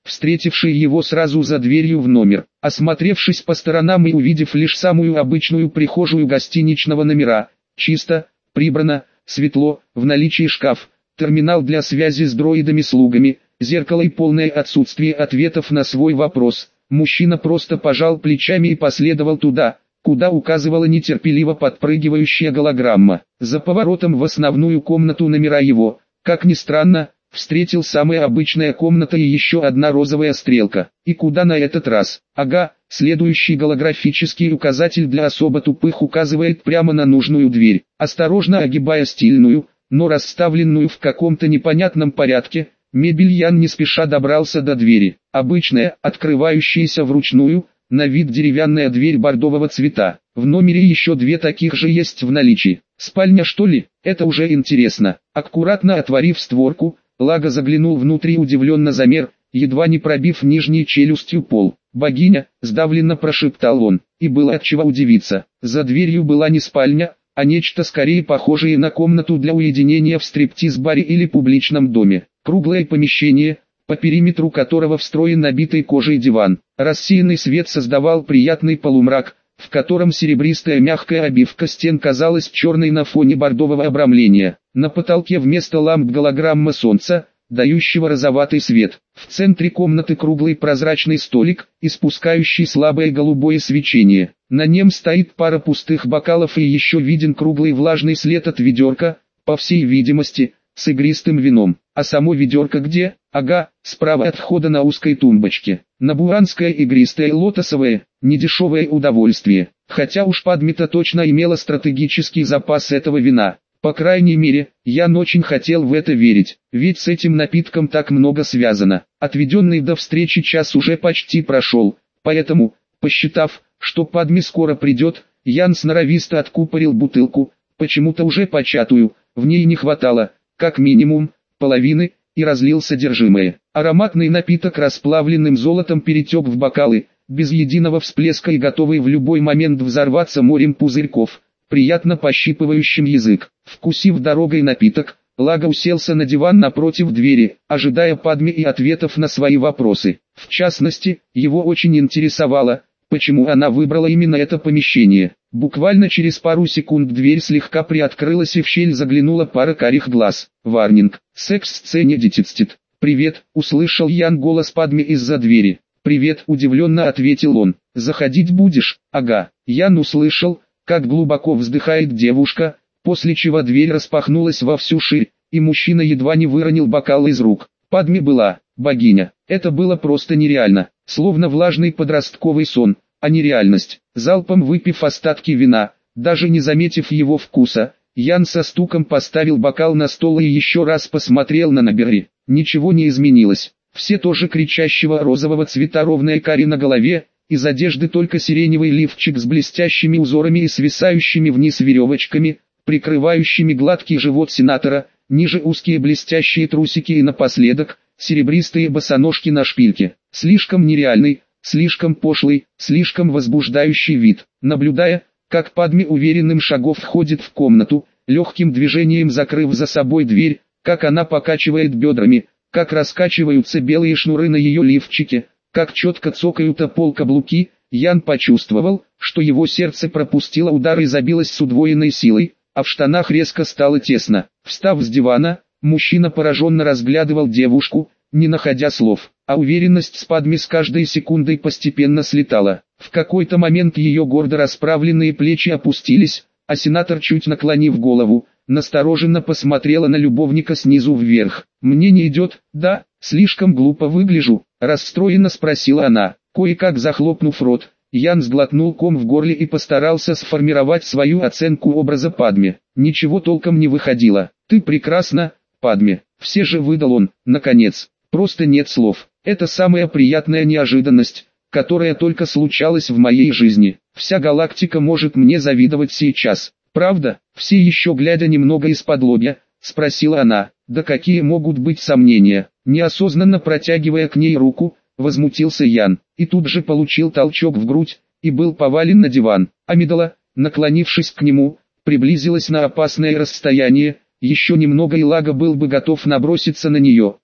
встретившей его сразу за дверью в номер. Осмотревшись по сторонам и увидев лишь самую обычную прихожую гостиничного номера, чисто, прибрано, светло, в наличии шкаф, терминал для связи с дроидами-слугами, зеркало и полное отсутствие ответов на свой вопрос, мужчина просто пожал плечами и последовал туда, куда указывала нетерпеливо подпрыгивающая голограмма. За поворотом в основную комнату номера его, как ни странно, встретил самая обычная комната и еще одна розовая стрелка. И куда на этот раз? Ага, следующий голографический указатель для особо тупых указывает прямо на нужную дверь. Осторожно огибая стильную, но расставленную в каком-то непонятном порядке, мебель, Ян не спеша добрался до двери. Обычная, открывающаяся вручную, на вид деревянная дверь бордового цвета. В номере еще две таких же есть в наличии. Спальня, что ли? Это уже интересно. Аккуратно отворив створку, Лага заглянул внутрь и удивленно замер, едва не пробив нижней челюстью пол. «Богиня», — сдавленно прошептал он, и было от чего удивиться. За дверью была не спальня, а нечто скорее похожее на комнату для уединения в стриптиз-баре или публичном доме. Круглое помещение, по периметру которого встроен набитый кожей диван. Рассеянный свет создавал приятный полумрак, в котором серебристая мягкая обивка стен казалась черной на фоне бордового обрамления. На потолке вместо ламп голограмма солнца, дающего розоватый свет. В центре комнаты круглый прозрачный столик, испускающий слабое голубое свечение. На нем стоит пара пустых бокалов и еще виден круглый влажный след от ведерка, по всей видимости, с игристым вином. А само ведерко где? Ага, справа от входа на узкой тумбочке. Набуранское игристое лотосовое, недешевое удовольствие. Хотя уж Падме-то точно имела стратегический запас этого вина. По крайней мере, Ян очень хотел в это верить, ведь с этим напитком так много связано. Отведенный до встречи час уже почти прошел, поэтому, посчитав, что Падме скоро придет, Ян сноровисто откупорил бутылку, почему-то уже початую, в ней не хватало, как минимум, половины, и разлил содержимое. Ароматный напиток расплавленным золотом перетек в бокалы, без единого всплеска и готовый в любой момент взорваться морем пузырьков, приятно пощипывающим язык. Вкусив дорогой напиток, Лага уселся на диван напротив двери, ожидая Падме и ответов на свои вопросы. В частности, его очень интересовало, почему она выбрала именно это помещение. Буквально через пару секунд дверь слегка приоткрылась и в щель заглянула пара карих глаз. «Варнинг, секс-сцене детицтит». «Привет», — услышал Ян голос Падме из-за двери. «Привет», — удивленно ответил он. «Заходить будешь?» «Ага». Ян услышал, как глубоко вздыхает девушка, после чего дверь распахнулась во всю ширь, и мужчина едва не выронил бокал из рук. Падме была богиня. Это было просто нереально, словно влажный подростковый сон, а не реальность. Залпом выпив остатки вина, даже не заметив его вкуса, Ян со стуком поставил бокал на стол и еще раз посмотрел на Набери. Ничего не изменилось. Все тоже кричащего розового цвета, ровная каре на голове, из одежды только сиреневый лифчик с блестящими узорами и свисающими вниз веревочками, прикрывающими гладкий живот сенатора, ниже узкие блестящие трусики и напоследок, серебристые босоножки на шпильке. Слишком нереальный, слишком пошлый, слишком возбуждающий вид. Наблюдая, как Падме уверенным шагом входит в комнату, легким движением закрыв за собой дверь, как она покачивает бедрами, как раскачиваются белые шнуры на ее лифчике, как четко цокают о пол каблуки, Ян почувствовал, что его сердце пропустило удар и забилось с удвоенной силой, а в штанах резко стало тесно. Встав с дивана, мужчина пораженно разглядывал девушку, не находя слов, а уверенность с Падме с каждой секундой постепенно слетала. В какой-то момент ее гордо расправленные плечи опустились, а сенатор, чуть наклонив голову, настороженно посмотрела на любовника снизу вверх. «Мне не идет, да? Слишком глупо выгляжу?» – расстроенно спросила она. Кое-как захлопнув рот, Ян сглотнул ком в горле и постарался сформировать свою оценку образа Падме. Ничего толком не выходило. «Ты прекрасна, Падме». Все же выдал он, наконец. Просто нет слов. Это самая приятная неожиданность, которая только случалась в моей жизни. Вся галактика может мне завидовать сейчас. Правда? Все еще глядя немного из-под лобья, спросила она. Да какие могут быть сомнения? Неосознанно протягивая к ней руку, возмутился Ян, и тут же получил толчок в грудь, и был повален на диван. Амидала, наклонившись к нему, приблизилась на опасное расстояние, еще немного и Лага был бы готов наброситься на нее.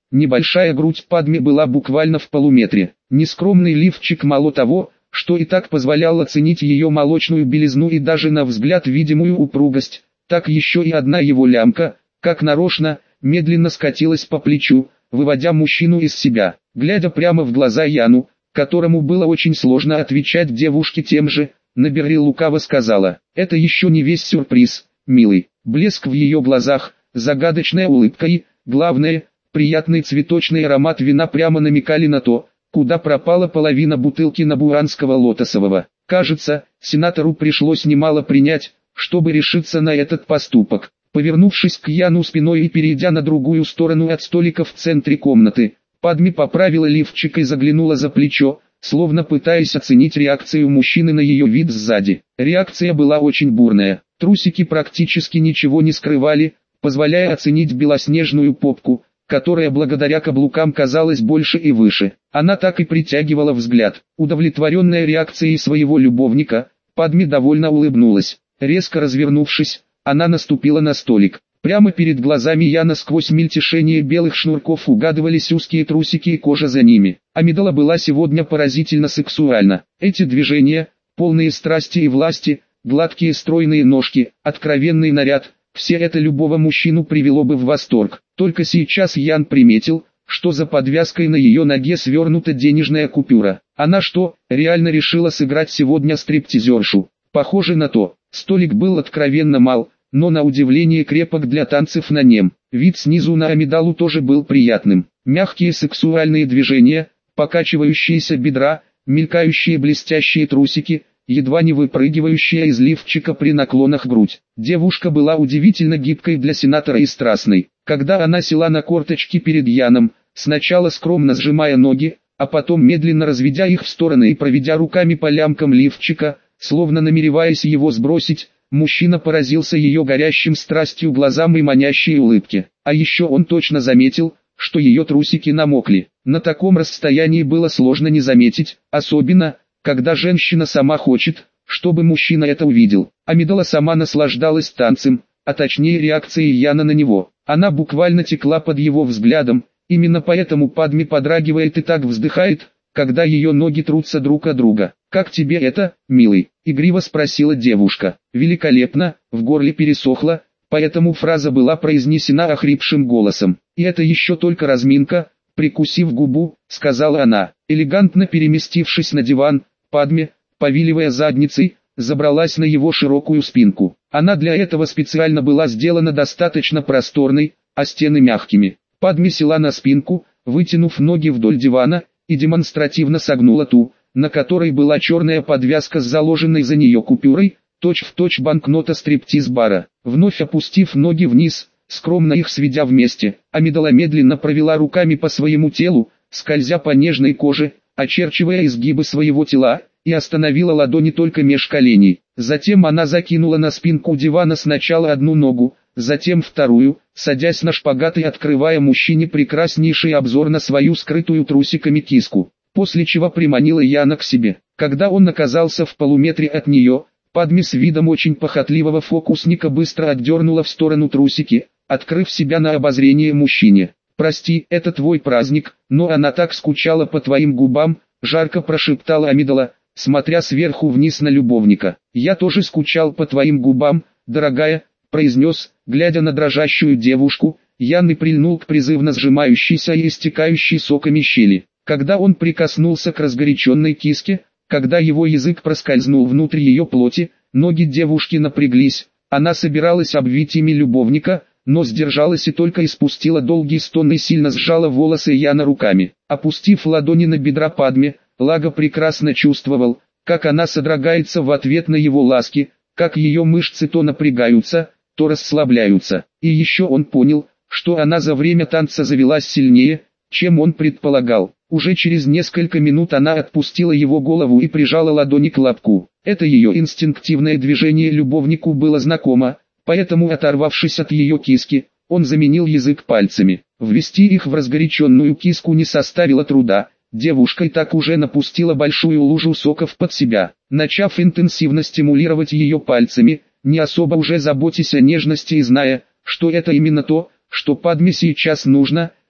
Небольшая грудь Падме была буквально в полуметре. Нескромный лифчик мало того, что и так позволял оценить ее молочную белизну и даже на взгляд видимую упругость, так еще и одна его лямка, как нарочно, медленно скатилась по плечу, выводя мужчину из себя. Глядя прямо в глаза Яну, которому было очень сложно отвечать девушке тем же, Наберри лукаво сказала: «Это еще не весь сюрприз, милый». Блеск в ее глазах, загадочная улыбка и, главное, приятный цветочный аромат вина прямо намекали на то, куда пропала половина бутылки набуанского лотосового. Кажется, сенатору пришлось немало принять, чтобы решиться на этот поступок. Повернувшись к Яну спиной и перейдя на другую сторону от столика в центре комнаты, Падме поправила лифчик и заглянула за плечо, словно пытаясь оценить реакцию мужчины на ее вид сзади. Реакция была очень бурная. Трусики практически ничего не скрывали, позволяя оценить белоснежную попку, которая благодаря каблукам казалась больше и выше. Она так и притягивала взгляд. Удовлетворенная реакцией своего любовника, Падме довольно улыбнулась. Резко развернувшись, она наступила на столик. Прямо перед глазами Яна сквозь мельтешение белых шнурков угадывались узкие трусики и кожа за ними. Амидала была сегодня поразительно сексуальна. Эти движения, полные страсти и власти, гладкие стройные ножки, откровенный наряд, все это любого мужчину привело бы в восторг. Только сейчас Ян приметил, что за подвязкой на ее ноге свернута денежная купюра. Она что, реально решила сыграть сегодня стриптизершу? Похоже на то. Столик был откровенно мал, но на удивление крепок для танцев на нем. Вид снизу на Амидалу тоже был приятным. Мягкие сексуальные движения, покачивающиеся бедра, мелькающие блестящие трусики, едва не выпрыгивающая из лифчика при наклонах грудь. Девушка была удивительно гибкой для сенатора и страстной. Когда она села на корточки перед Яном, сначала скромно сжимая ноги, а потом медленно разведя их в стороны и проведя руками по лямкам лифчика, словно намереваясь его сбросить, мужчина поразился ее горящим страстью глазам и манящей улыбке. А еще он точно заметил, что ее трусики намокли. На таком расстоянии было сложно не заметить, особенно, когда женщина сама хочет, чтобы мужчина это увидел. Амидала сама наслаждалась танцем, а точнее реакцией Яна на него. Она буквально текла под его взглядом, именно поэтому Падме подрагивает и так вздыхает, когда ее ноги трутся друг от друга. «Как тебе это, милый?» — игриво спросила девушка. «Великолепно», в горле пересохло, поэтому фраза была произнесена охрипшим голосом. «И это еще только разминка», — прикусив губу, сказала она. Элегантно переместившись на диван, Падме, повиливая задницей, забралась на его широкую спинку. Она для этого специально была сделана достаточно просторной, а стены мягкими. Падме села на спинку, вытянув ноги вдоль дивана, и демонстративно согнула ту, на которой была черная подвязка с заложенной за нее купюрой, точь-в-точь банкнота стриптиз-бара. Вновь опустив ноги вниз, скромно их сведя вместе, Амидала медленно провела руками по своему телу, скользя по нежной коже, очерчивая изгибы своего тела, и остановила ладони только меж коленей. Затем она закинула на спинку дивана сначала одну ногу, затем вторую, садясь на шпагат и открывая мужчине прекраснейший обзор на свою скрытую трусиками киску, после чего приманила Яна к себе. Когда он оказался в полуметре от нее, Падме с видом очень похотливого фокусника быстро отдернула в сторону трусики, открыв себя на обозрение мужчине. «Прости, это твой праздник, но она так скучала по твоим губам», — жарко прошептала Амидала, смотря сверху вниз на любовника. «Я тоже скучал по твоим губам, дорогая», — произнес, глядя на дрожащую девушку. Ян и прильнул к призывно сжимающейся и истекающей соками щели. Когда он прикоснулся к разгоряченной киске, когда его язык проскользнул внутрь ее плоти, ноги девушки напряглись. Она собиралась обвить ими любовника, но сдержалась и только испустила долгий стон и сильно сжала волосы Яна руками. Опустив ладони на бедра Падме, Лага прекрасно чувствовал, как она содрогается в ответ на его ласки, как ее мышцы то напрягаются, то расслабляются. И еще он понял, что она за время танца завелась сильнее, чем он предполагал. Уже через несколько минут она отпустила его голову и прижала ладони к лобку. Это ее инстинктивное движение любовнику было знакомо, поэтому, оторвавшись от ее киски, он заменил язык пальцами. Ввести их в разгоряченную киску не составило труда. Девушка и так уже напустила большую лужу соков под себя. Начав интенсивно стимулировать ее пальцами, не особо уже заботясь о нежности и зная, что это именно то, что Падме сейчас нужно,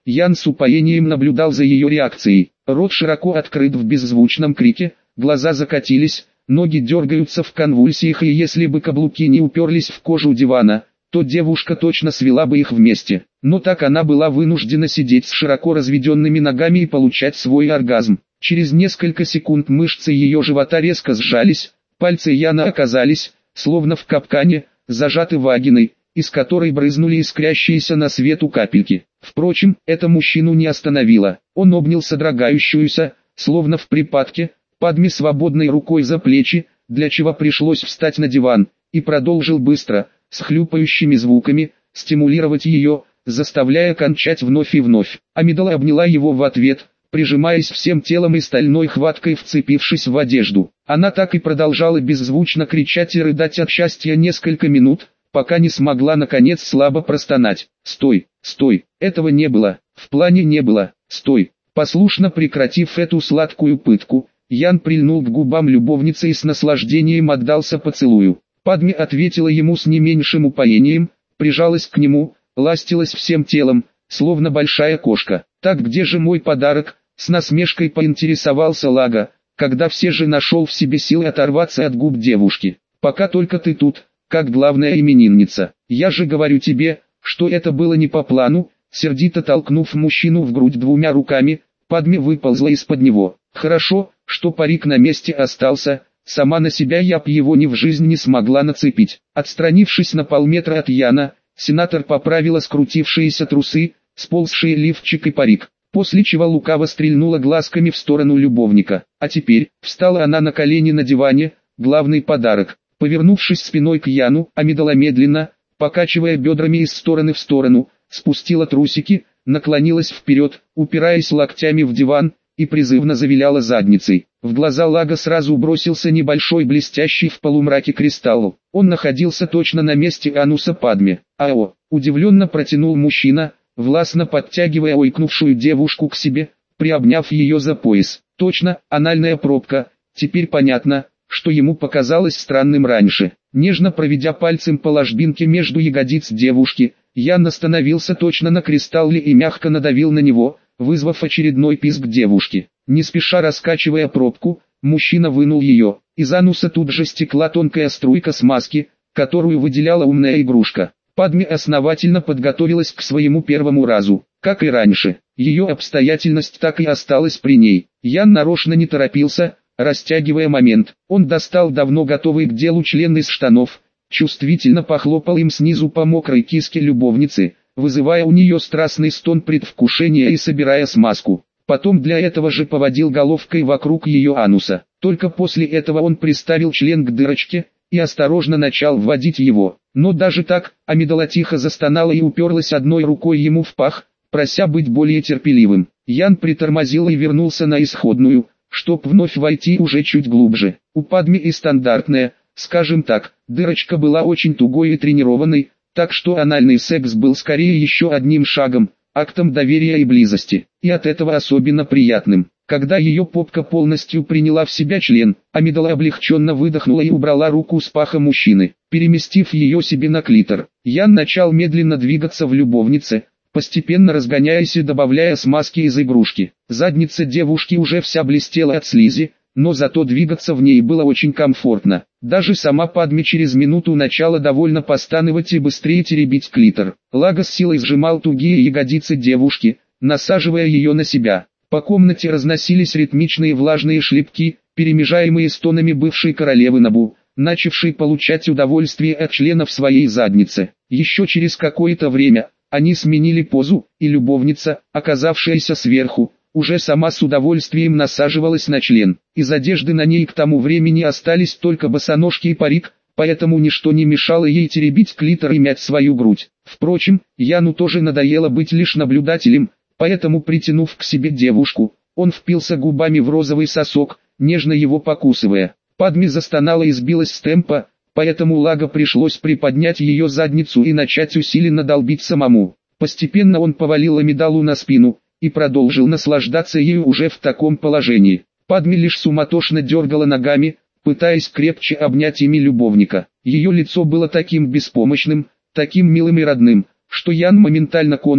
Ян с упоением наблюдал за ее реакцией. Рот широко открыт в беззвучном крике, глаза закатились, ноги дергаются в конвульсиях, и если бы каблуки не уперлись в кожу дивана, то девушка точно свела бы их вместе. Но так она была вынуждена сидеть с широко разведенными ногами и получать свой оргазм. Через несколько секунд мышцы ее живота резко сжались, пальцы Яна оказались, словно в капкане, зажаты вагиной, из которой брызнули искрящиеся на свету капельки. Впрочем, это мужчину не остановило. Он обнял содрогающуюся, словно в припадке, Падми свободной рукой за плечи, для чего пришлось встать на диван, и продолжил быстро, с хлюпающими звуками, стимулировать ее, заставляя кончать вновь и вновь. Амидала обняла его в ответ, прижимаясь всем телом и стальной хваткой вцепившись в одежду. Она так и продолжала беззвучно кричать и рыдать от счастья несколько минут, пока не смогла наконец слабо простонать. «Стой, стой, этого не было, в плане не было, стой!» Послушно прекратив эту сладкую пытку, Ян прильнул к губам любовницы и с наслаждением отдался поцелую. Падми ответила ему с не меньшим упоением, прижалась к нему, ластилась всем телом, словно большая кошка. «Так где же мой подарок?» — с насмешкой поинтересовался Лага, когда все же нашел в себе силы оторваться от губ девушки. «Пока только ты тут, как главная именинница. Я же говорю тебе, что это было не по плану». Сердито толкнув мужчину в грудь двумя руками, Падми выползла из-под него. «Хорошо, что парик на месте остался, сама на себя я б его ни в жизнь не смогла нацепить». Отстранившись на полметра от Яна, сенатор поправила скрутившиеся трусы, сползшие лифчик и парик, после чего лукаво стрельнула глазками в сторону любовника. А теперь, встала она на колени на диване, главный подарок. Повернувшись спиной к Яну, Амидала медленно, покачивая бедрами из стороны в сторону, спустила трусики, наклонилась вперед, упираясь локтями в диван, и призывно завиляла задницей. В глаза Лага сразу бросился небольшой блестящий в полумраке кристалл. Он находился точно на месте ануса Падми. «Ао!» — удивленно протянул мужчина, властно подтягивая ойкнувшую девушку к себе, приобняв ее за пояс. «Точно, анальная пробка, теперь понятно, что ему показалось странным раньше». Нежно проведя пальцем по ложбинке между ягодиц девушки, Ян остановился точно на кристалле и мягко надавил на него, вызвав очередной писк девушки. Не спеша раскачивая пробку, мужчина вынул ее. Из ануса тут же стекла тонкая струйка смазки, которую выделяла умная игрушка. Падми основательно подготовилась к своему первому разу. Как и раньше, ее обстоятельность так и осталась при ней. Ян нарочно не торопился, растягивая момент. Он достал давно готовый к делу член из штанов, чувствительно похлопал им снизу по мокрой киске любовницы, вызывая у нее страстный стон предвкушения и собирая смазку. Потом для этого же поводил головкой вокруг ее ануса. Только после этого он приставил член к дырочке и осторожно начал вводить его. Но даже так, Амидала тихо застонала и уперлась одной рукой ему в пах, прося быть более терпеливым. Ян притормозил и вернулся на исходную, чтоб вновь войти уже чуть глубже. У Падми и стандартная, скажем так, дырочка была очень тугой и тренированной, так что анальный секс был скорее еще одним шагом, актом доверия и близости, и от этого особенно приятным. Когда ее попка полностью приняла в себя член, Амидала облегченно выдохнула и убрала руку с паха мужчины, переместив ее себе на клитор. Ян начал медленно двигаться в любовнице, постепенно разгоняясь и добавляя смазки из игрушки. Задница девушки уже вся блестела от слизи, но зато двигаться в ней было очень комфортно. Даже сама Падми через минуту начала довольно постановать и быстрее теребить клитор. Лага с силой сжимал тугие ягодицы девушки, насаживая ее на себя. По комнате разносились ритмичные влажные шлепки, перемежаемые стонами бывшей королевы Набу, начавшей получать удовольствие от члена в своей заднице. Еще через какое-то время они сменили позу, и любовница, оказавшаяся сверху, уже сама с удовольствием насаживалась на член. Из одежды на ней к тому времени остались только босоножки и парик, поэтому ничто не мешало ей теребить клитор и мять свою грудь. Впрочем, Яну тоже надоело быть лишь наблюдателем, поэтому, притянув к себе девушку, он впился губами в розовый сосок, нежно его покусывая. Падми застонала и сбилась с темпа, поэтому Лага пришлось приподнять ее задницу и начать усиленно долбить самому. Постепенно он повалил Амидалу на спину и продолжил наслаждаться ею уже в таком положении. Падми лишь суматошно дергала ногами, пытаясь крепче обнять ими любовника. Ее лицо было таким беспомощным, таким милым и родным, что Ян моментально кончил,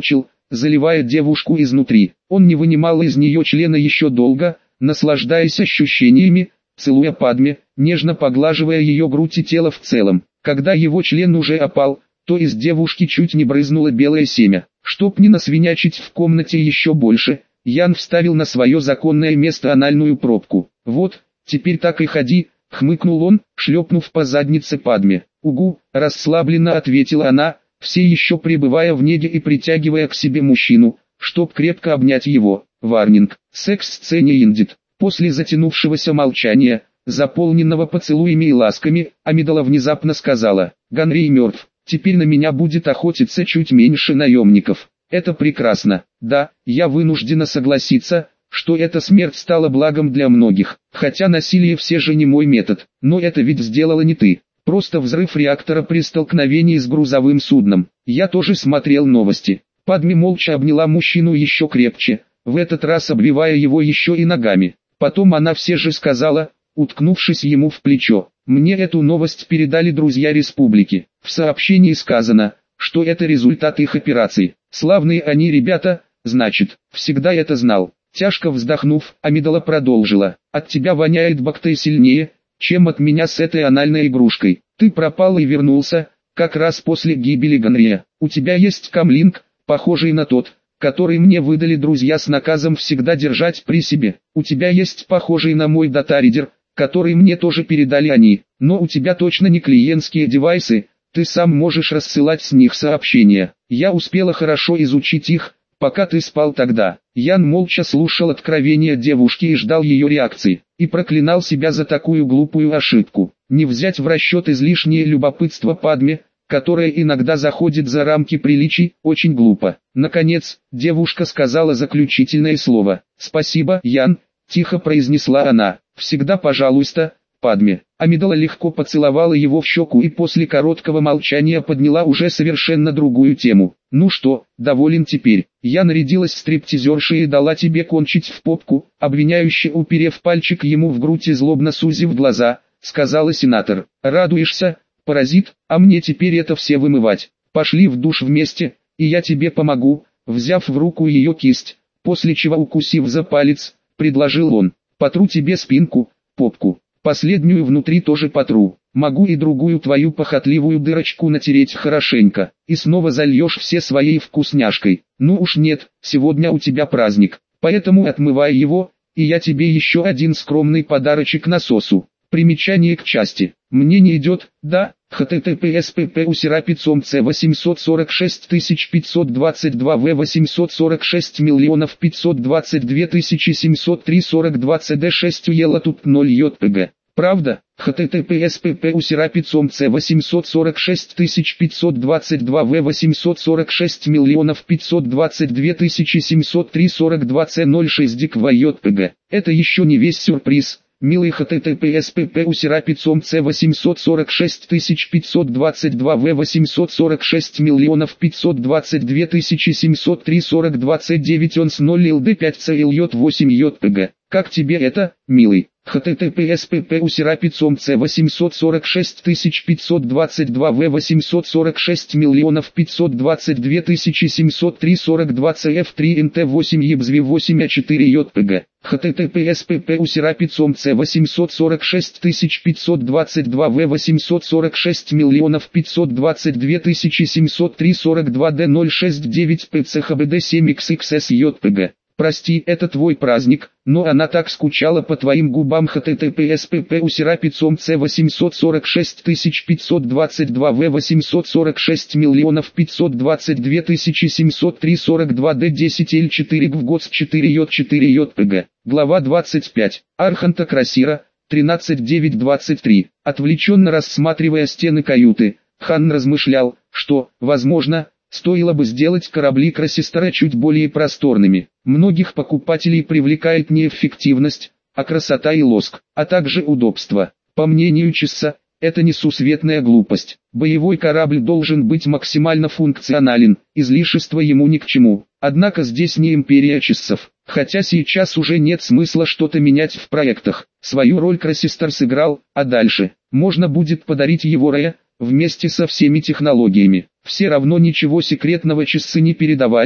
заливая девушку изнутри. Он не вынимал из нее члена еще долго, наслаждаясь ощущениями, целуя Падме, нежно поглаживая ее грудь и тело в целом. Когда его член уже опал, то из девушки чуть не брызнуло белое семя. Чтоб не насвинячить в комнате еще больше, Ян вставил на свое законное место анальную пробку. «Вот, теперь так и ходи», — хмыкнул он, шлепнув по заднице Падме. «Угу», — расслабленно ответила она, все еще пребывая в неге и притягивая к себе мужчину, чтоб крепко обнять его. Варнинг. Секс-сцене индит. После затянувшегося молчания, заполненного поцелуями и ласками, Амидала внезапно сказала: «Ганри мертв, теперь на меня будет охотиться чуть меньше наемников. Это прекрасно. Да, я вынуждена согласиться, что эта смерть стала благом для многих, хотя насилие все же не мой метод, но это ведь сделала не ты. Просто взрыв реактора при столкновении с грузовым судном. Я тоже смотрел новости». Падме молча обняла мужчину еще крепче, в этот раз обвивая его еще и ногами. Потом она все же сказала, уткнувшись ему в плечо: «Мне эту новость передали друзья республики. В сообщении сказано, что это результат их операций. Славные они ребята, значит, всегда это знал». Тяжко вздохнув, Амидала продолжила: «От тебя воняет бактой сильнее, чем от меня с этой анальной игрушкой. Ты пропал и вернулся, как раз после гибели Ганрия. У тебя есть камлинг, похожий на тот, который мне выдали друзья с наказом всегда держать при себе. У тебя есть похожий на мой датаридер, который мне тоже передали они, но у тебя точно не клиентские девайсы, ты сам можешь рассылать с них сообщения. Я успела хорошо изучить их, пока ты спал тогда». Ян молча слушал откровения девушки и ждал ее реакции, и проклинал себя за такую глупую ошибку. Не взять в расчет излишнее любопытство Падме, которое иногда заходит за рамки приличий, очень глупо. Наконец, девушка сказала заключительное слово. «Спасибо, Ян», — тихо произнесла она. «Всегда пожалуйста, Падме». Амидала легко поцеловала его в щеку и после короткого молчания подняла уже совершенно другую тему. «Ну что, доволен теперь? Я нарядилась стриптизершей и дала тебе кончить в попку», обвиняюще уперев пальчик ему в грудь и злобно сузив глаза, сказала сенатор. «Радуешься, паразит, а мне теперь это все вымывать. Пошли в душ вместе, и я тебе помогу», взяв в руку ее кисть, после чего укусив за палец, предложил он: «Потру тебе спинку, попку. Последнюю внутри тоже потру. Могу и другую твою похотливую дырочку натереть хорошенько, и снова зальешь все своей вкусняшкой. Ну уж нет, сегодня у тебя праздник, поэтому отмывай его, и я тебе еще один скромный подарочек насосу». Примечание к части. Мне не идет, да, https pp усерапицом c восемьсот сорок шесть тысяч пятьсот двадцать два в восемьсот сорок шесть миллионов пятьсот двадцать две тысячи семьсот три сорок два cd шесть уела тут ноль jpg. Правда? https pp усерапицом c восемьсот сорок шесть тысяч пятьсот двадцать два в восемьсот сорок шесть миллионов пятьсот двадцать две тысячи семьсот три сорок два c ноль шесть jpg. Это еще не весь сюрприз. Милый https pp усерапицом c восемьсот сорок шесть тысяч пятьсот двадцать два в восемьсот сорок шесть миллионов пятьсот двадцать две тысячи семьсот три сорок два c девять онс ноль ld пять c lt восемь jpg. Как тебе это, милый? https pp усерапицом c восемьсот сорок шесть тысяч пятьсот двадцать два в восемьсот сорок шесть миллионов пятьсот двадцать две тысячи семьсот три сорок два c f три nt восемь ебзви восемь а четыре jpg. https pp усерапицом c восемьсот сорок шесть тысяч пятьсот двадцать два в восемьсот сорок шесть миллионов пятьсот двадцать две тысячи семьсот три сорок два d ноль шесть девять pchbd семь xxs jpg. Прости, это твой праздник, но она так скучала по твоим губам. https pp усерапицом c восемьсот сорок шесть тысяч пятьсот двадцать два в восемьсот сорок шесть миллионов пятьсот двадцать две тысячи семьсот три сорок два d десять л четыре г в гоц четыре j четыре jpg. Глава двадцать пять. Арханта Красира, тринадцать девять двадцать три. Отвлеченно рассматривая стены каюты, Хан размышлял, что, возможно, стоило бы сделать корабли Красистера чуть более просторными. Многих покупателей привлекает не эффективность, а красота и лоск, а также удобство. По мнению Чесса, это несусветная глупость. Боевой корабль должен быть максимально функционален, излишество ему ни к чему. Однако здесь не империя Чессов, хотя сейчас уже нет смысла что-то менять в проектах. Свою роль Красистер сыграл, а дальше можно будет подарить его Ре, вместе со всеми технологиями. Все равно ничего секретного Чессы не передавали,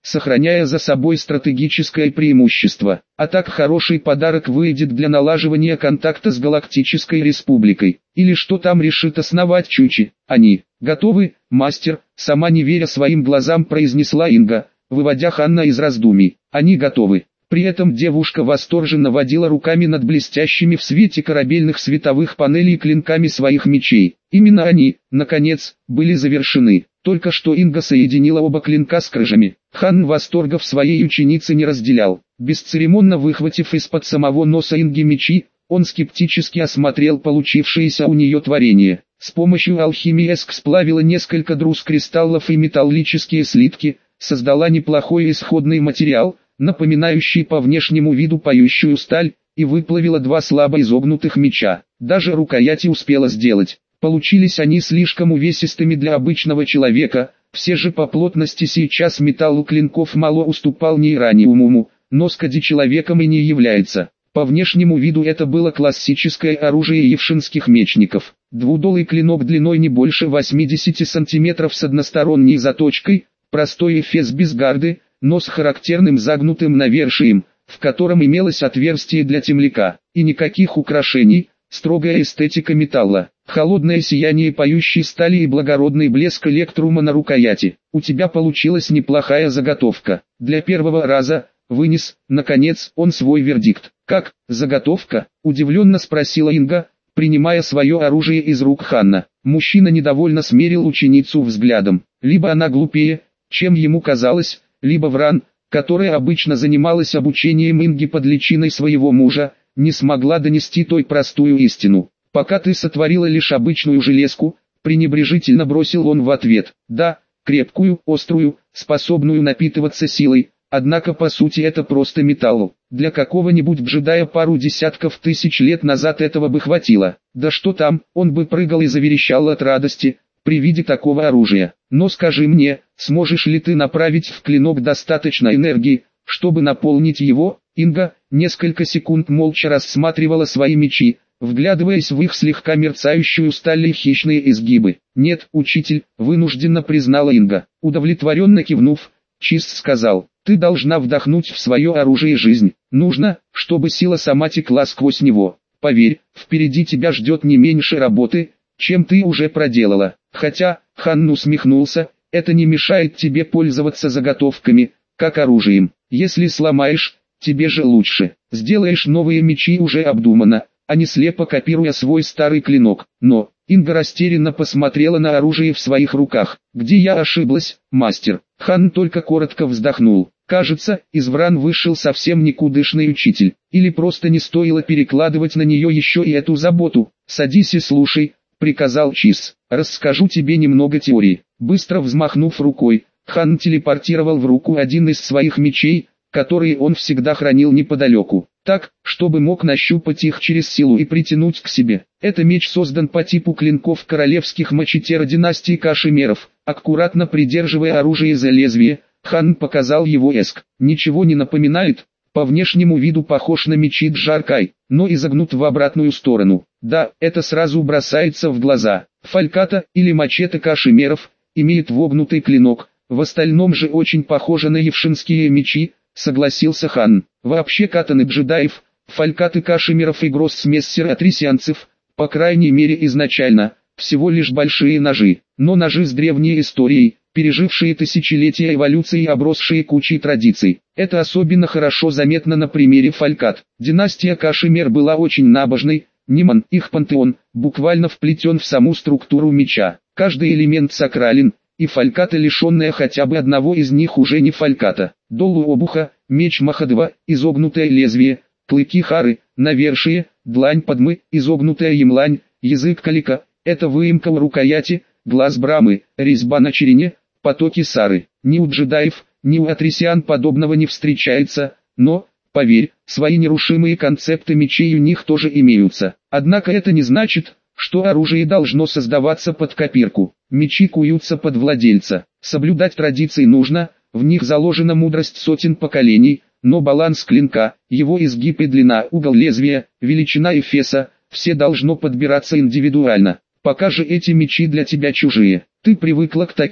сохраняя за собой стратегическое преимущество. А так хороший подарок выйдет для налаживания контакта с Галактической Республикой. Или что там решит основать Чучи. Они готовы, мастер, сама не веря своим глазам произнесла Инга, выводя Ханна из раздумий. Они готовы. При этом девушка восторженно водила руками над блестящими в свете корабельных световых панелей клинками своих мечей. Именно они, наконец, были завершены. Только что Инга соединила оба клинка с крыжами. Хан восторгов своей ученицы не разделял. Бесцеремонно выхватив из-под самого носа Инги мечи, он скептически осмотрел получившееся у нее творение. С помощью алхимии Эск сплавила несколько друз кристаллов и металлические слитки, создала неплохой исходный материал, напоминающий по внешнему виду поющую сталь, и выплавила два слабо изогнутых меча. Даже рукояти успела сделать. Получились они слишком увесистыми для обычного человека, все же по плотности сейчас металл у клинков мало уступал нейраниуму, но скади человеком и не является. По внешнему виду это было классическое оружие евшинских мечников. Двудолый клинок длиной не больше восьмидесяти сантиметров с односторонней заточкой, простой эфес без гарды, но с характерным загнутым навершием, в котором имелось отверстие для темляка, и никаких украшений, строгая эстетика металла, холодное сияние поющей стали и благородный блеск электрума на рукояти. У тебя получилась неплохая заготовка. Для первого раза вынес, наконец, он свой вердикт. Как, заготовка? Удивленно спросила Инга, принимая свое оружие из рук Ханна. Мужчина недовольно смерил ученицу взглядом. Либо она глупее, чем ему казалось, либо Вран, которая обычно занималась обучением Инги под личиной своего мужа, не смогла донести той простую истину. «Пока ты сотворила лишь обычную железку», пренебрежительно бросил он в ответ. «Да, крепкую, острую, способную напитываться силой, однако по сути это просто металл. Для какого-нибудь джедая пару десятков тысяч лет назад этого бы хватило. Да что там, он бы прыгал и заверещал от радости при виде такого оружия. Но скажи мне, сможешь ли ты направить в клинок достаточно энергии, чтобы наполнить его?» Инга несколько секунд молча рассматривала свои мечи, вглядываясь в их слегка мерцающую сталь и хищные изгибы. «Нет, учитель», вынужденно признала Инга. Удовлетворенно кивнув, Чист сказал: «Ты должна вдохнуть в свое оружие жизнь. Нужно, чтобы сила сама текла сквозь него. Поверь, впереди тебя ждет не меньше работы, чем ты уже проделала». Хотя, Хан усмехнулся, это не мешает тебе пользоваться заготовками, как оружием. Если сломаешь, тебе же лучше. Сделаешь новые мечи уже обдуманно, а не слепо копируя свой старый клинок. Но, Инга растерянно посмотрела на оружие в своих руках. «Где я ошиблась, мастер?» Хан только коротко вздохнул. Кажется, из Вран вышел совсем никудышный учитель. Или просто не стоило перекладывать на нее еще и эту заботу. «Садись и слушай», — приказал Чиз. «Расскажу тебе немного теории». Быстро взмахнув рукой, Хан телепортировал в руку один из своих мечей, которые он всегда хранил неподалеку, так, чтобы мог нащупать их через силу и притянуть к себе. Это меч создан по типу клинков королевских мачетера династии Кашемеров. Аккуратно придерживая оружие за лезвие, Хан показал его Эск. Ничего не напоминает, по внешнему виду похож на мечи Джаркай, но изогнут в обратную сторону. Да, это сразу бросается в глаза. Фальката, или мачете Кашемеров, имеет вогнутый клинок, в остальном же очень похоже на евшинские мечи, согласился Хан. Вообще катаны джедаев, фалькаты Кашемеров и гроссмессеры атрисианцев, по крайней мере изначально, всего лишь большие ножи, но ножи с древней историей, пережившие тысячелетия эволюции и обросшие кучей традиций. Это особенно хорошо заметно на примере фалькат. Династия Кашемер была очень набожной, Ниман, их пантеон, буквально вплетен в саму структуру меча. Каждый элемент сакрален, и фальката, лишенная хотя бы одного из них, уже не фальката. Долу обуха, меч Махадва, изогнутое лезвие, клыки Хары, навершие, длань Падмы, изогнутая ямлань, язык Калика, это выемка у рукояти, глаз Брамы, резьба на черене, потоки Сары. Ни у джедаев, ни у атрисиан подобного не встречается, но, поверь, свои нерушимые концепты мечей у них тоже имеются. Однако это не значит, что оружие должно создаваться под копирку. Мечи куются под владельца. Соблюдать традиции нужно, в них заложена мудрость сотен поколений, но баланс клинка, его изгиб и длина, угол лезвия, величина эфеса, все должно подбираться индивидуально. Пока же эти мечи для тебя чужие. Ты привыкла к таким,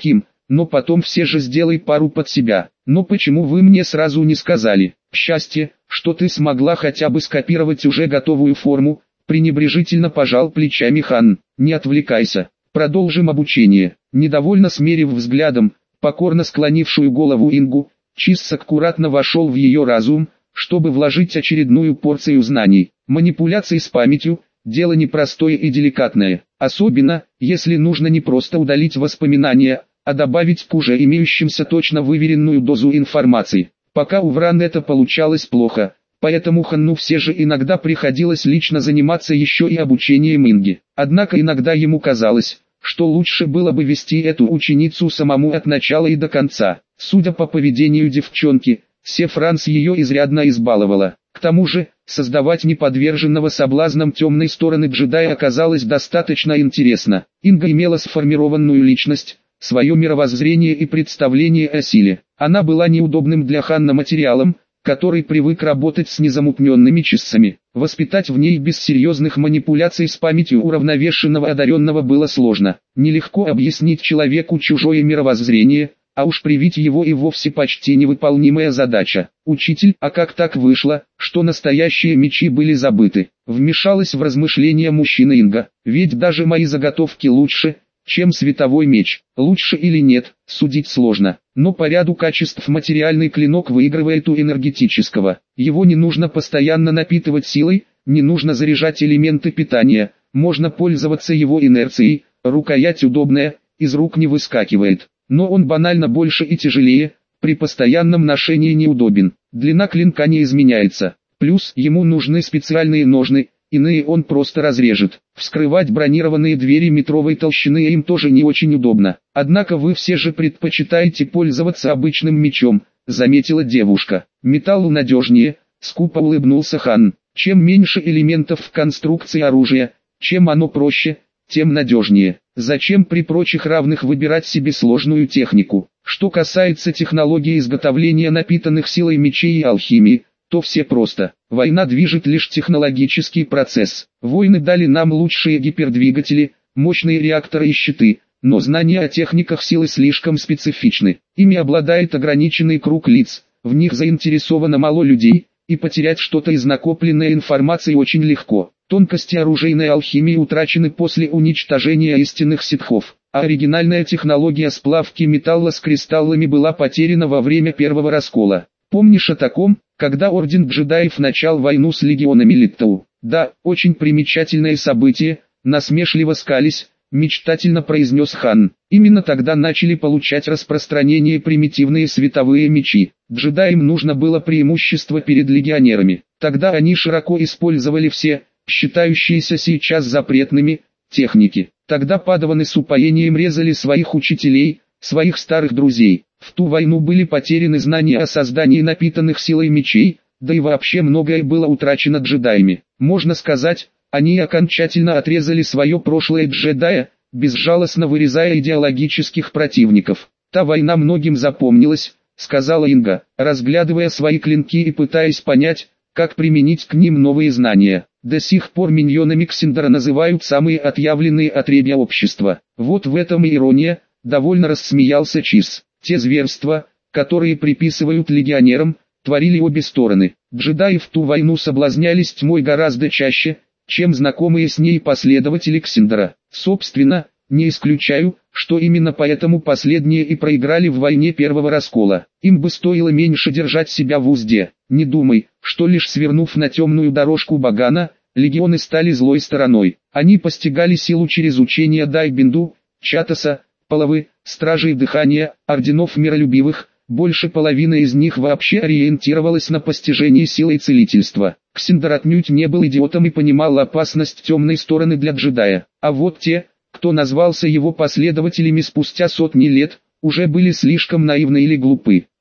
но потом все же сделай пару под себя. Но почему вы мне сразу не сказали? Счастье, что ты смогла хотя бы скопировать уже готовую форму, пренебрежительно пожал плечами Хан. Не отвлекайся, продолжим обучение. Недовольно смерив взглядом покорно склонившую голову Ингу, Чисс аккуратно вошел в ее разум, чтобы вложить очередную порцию знаний. Манипуляции с памятью – дело непростое и деликатное, особенно, если нужно не просто удалить воспоминания, а добавить к уже имеющимся точно выверенную дозу информации. Пока у Вран это получалось плохо, поэтому Ханну все же иногда приходилось лично заниматься еще и обучением Инги. Однако иногда ему казалось, что лучше было бы вести эту ученицу самому от начала и до конца. Судя по поведению девчонки, Сефранс ее изрядно избаловала. К тому же, создавать неподверженного соблазнам темной стороны джедая оказалось достаточно интересно. Инга имела сформированную личность, свое мировоззрение и представление о силе. Она была неудобным для Ханна материалом, который привык работать с незамутненными чиссами. Воспитать в ней без серьезных манипуляций с памятью уравновешенного одаренного было сложно. Нелегко объяснить человеку чужое мировоззрение, а уж привить его и вовсе почти невыполнимая задача. «Учитель, а как так вышло, что настоящие мечи были забыты?» Вмешалась в размышления мужчина Инга. «Ведь даже мои заготовки лучше, чем световой меч. Лучше или нет, судить сложно. Но по ряду качеств материальный клинок выигрывает у энергетического. Его не нужно постоянно напитывать силой, не нужно заряжать элементы питания, можно пользоваться его инерцией, рукоять удобная, из рук не выскакивает. Но он банально больше и тяжелее, при постоянном ношении неудобен. Длина клинка не изменяется. Плюс ему нужны специальные ножны, иные он просто разрежет. Вскрывать бронированные двери метровой толщины им тоже не очень удобно. Однако вы все же предпочитаете пользоваться обычным мечом, заметила девушка. Металл надежнее, скупо улыбнулся Хан. Чем меньше элементов в конструкции оружия, чем оно проще, тем надежнее. Зачем при прочих равных выбирать себе сложную технику? Что касается технологии изготовления напитанных силой мечей и алхимии, то все просто. Война движет лишь технологический процесс. Войны дали нам лучшие гипердвигатели, мощные реакторы и щиты, но знания о техниках силы слишком специфичны. Ими обладает ограниченный круг лиц, в них заинтересовано мало людей, и потерять что-то из накопленной информации очень легко. Тонкости оружейной алхимии утрачены после уничтожения истинных ситхов, а оригинальная технология сплавки металла с кристаллами была потеряна во время первого раскола. Помнишь о таком, когда Орден джедаев начал войну с легионами Литтау? Да, очень примечательное событие, насмешливо скались, мечтательно произнес Хан. Именно тогда начали получать распространение примитивные световые мечи. Джедаям нужно было преимущество перед легионерами. Тогда они широко использовали все, считающиеся сейчас запретными, техники. Тогда падаваны с упоением резали своих учителей, своих старых друзей. В ту войну были потеряны знания о создании напитанных силой мечей, да и вообще многое было утрачено джедаями. Можно сказать, они окончательно отрезали свое прошлое джедая, безжалостно вырезая идеологических противников. Та война многим запомнилась, сказала Инга, разглядывая свои клинки и пытаясь понять, как применить к ним новые знания. До сих пор миньонами Ксиндара называют самые отъявленные отребья общества. Вот в этом и ирония, довольно рассмеялся Чисс. Те зверства, которые приписывают легионерам, творили обе стороны. Джедаи в ту войну соблазнялись тьмой гораздо чаще, чем знакомые с ней последователи Ксиндара. Собственно, не исключаю, что именно поэтому последние и проиграли в войне первого раскола. Им бы стоило меньше держать себя в узде. Не думай, что лишь свернув на темную дорожку Багана, легионы стали злой стороной. Они постигали силу через учение Дайбинду, Чатаса, Палавы, Стражей Дыхания, орденов миролюбивых. Больше половины из них вообще ориентировалась на постижение силы целительства. Ксиндар отнюдь не был идиотом и понимал опасность темной стороны для джедая. А вот те, кто назвался его последователями спустя сотни лет, уже были слишком наивны или глупы.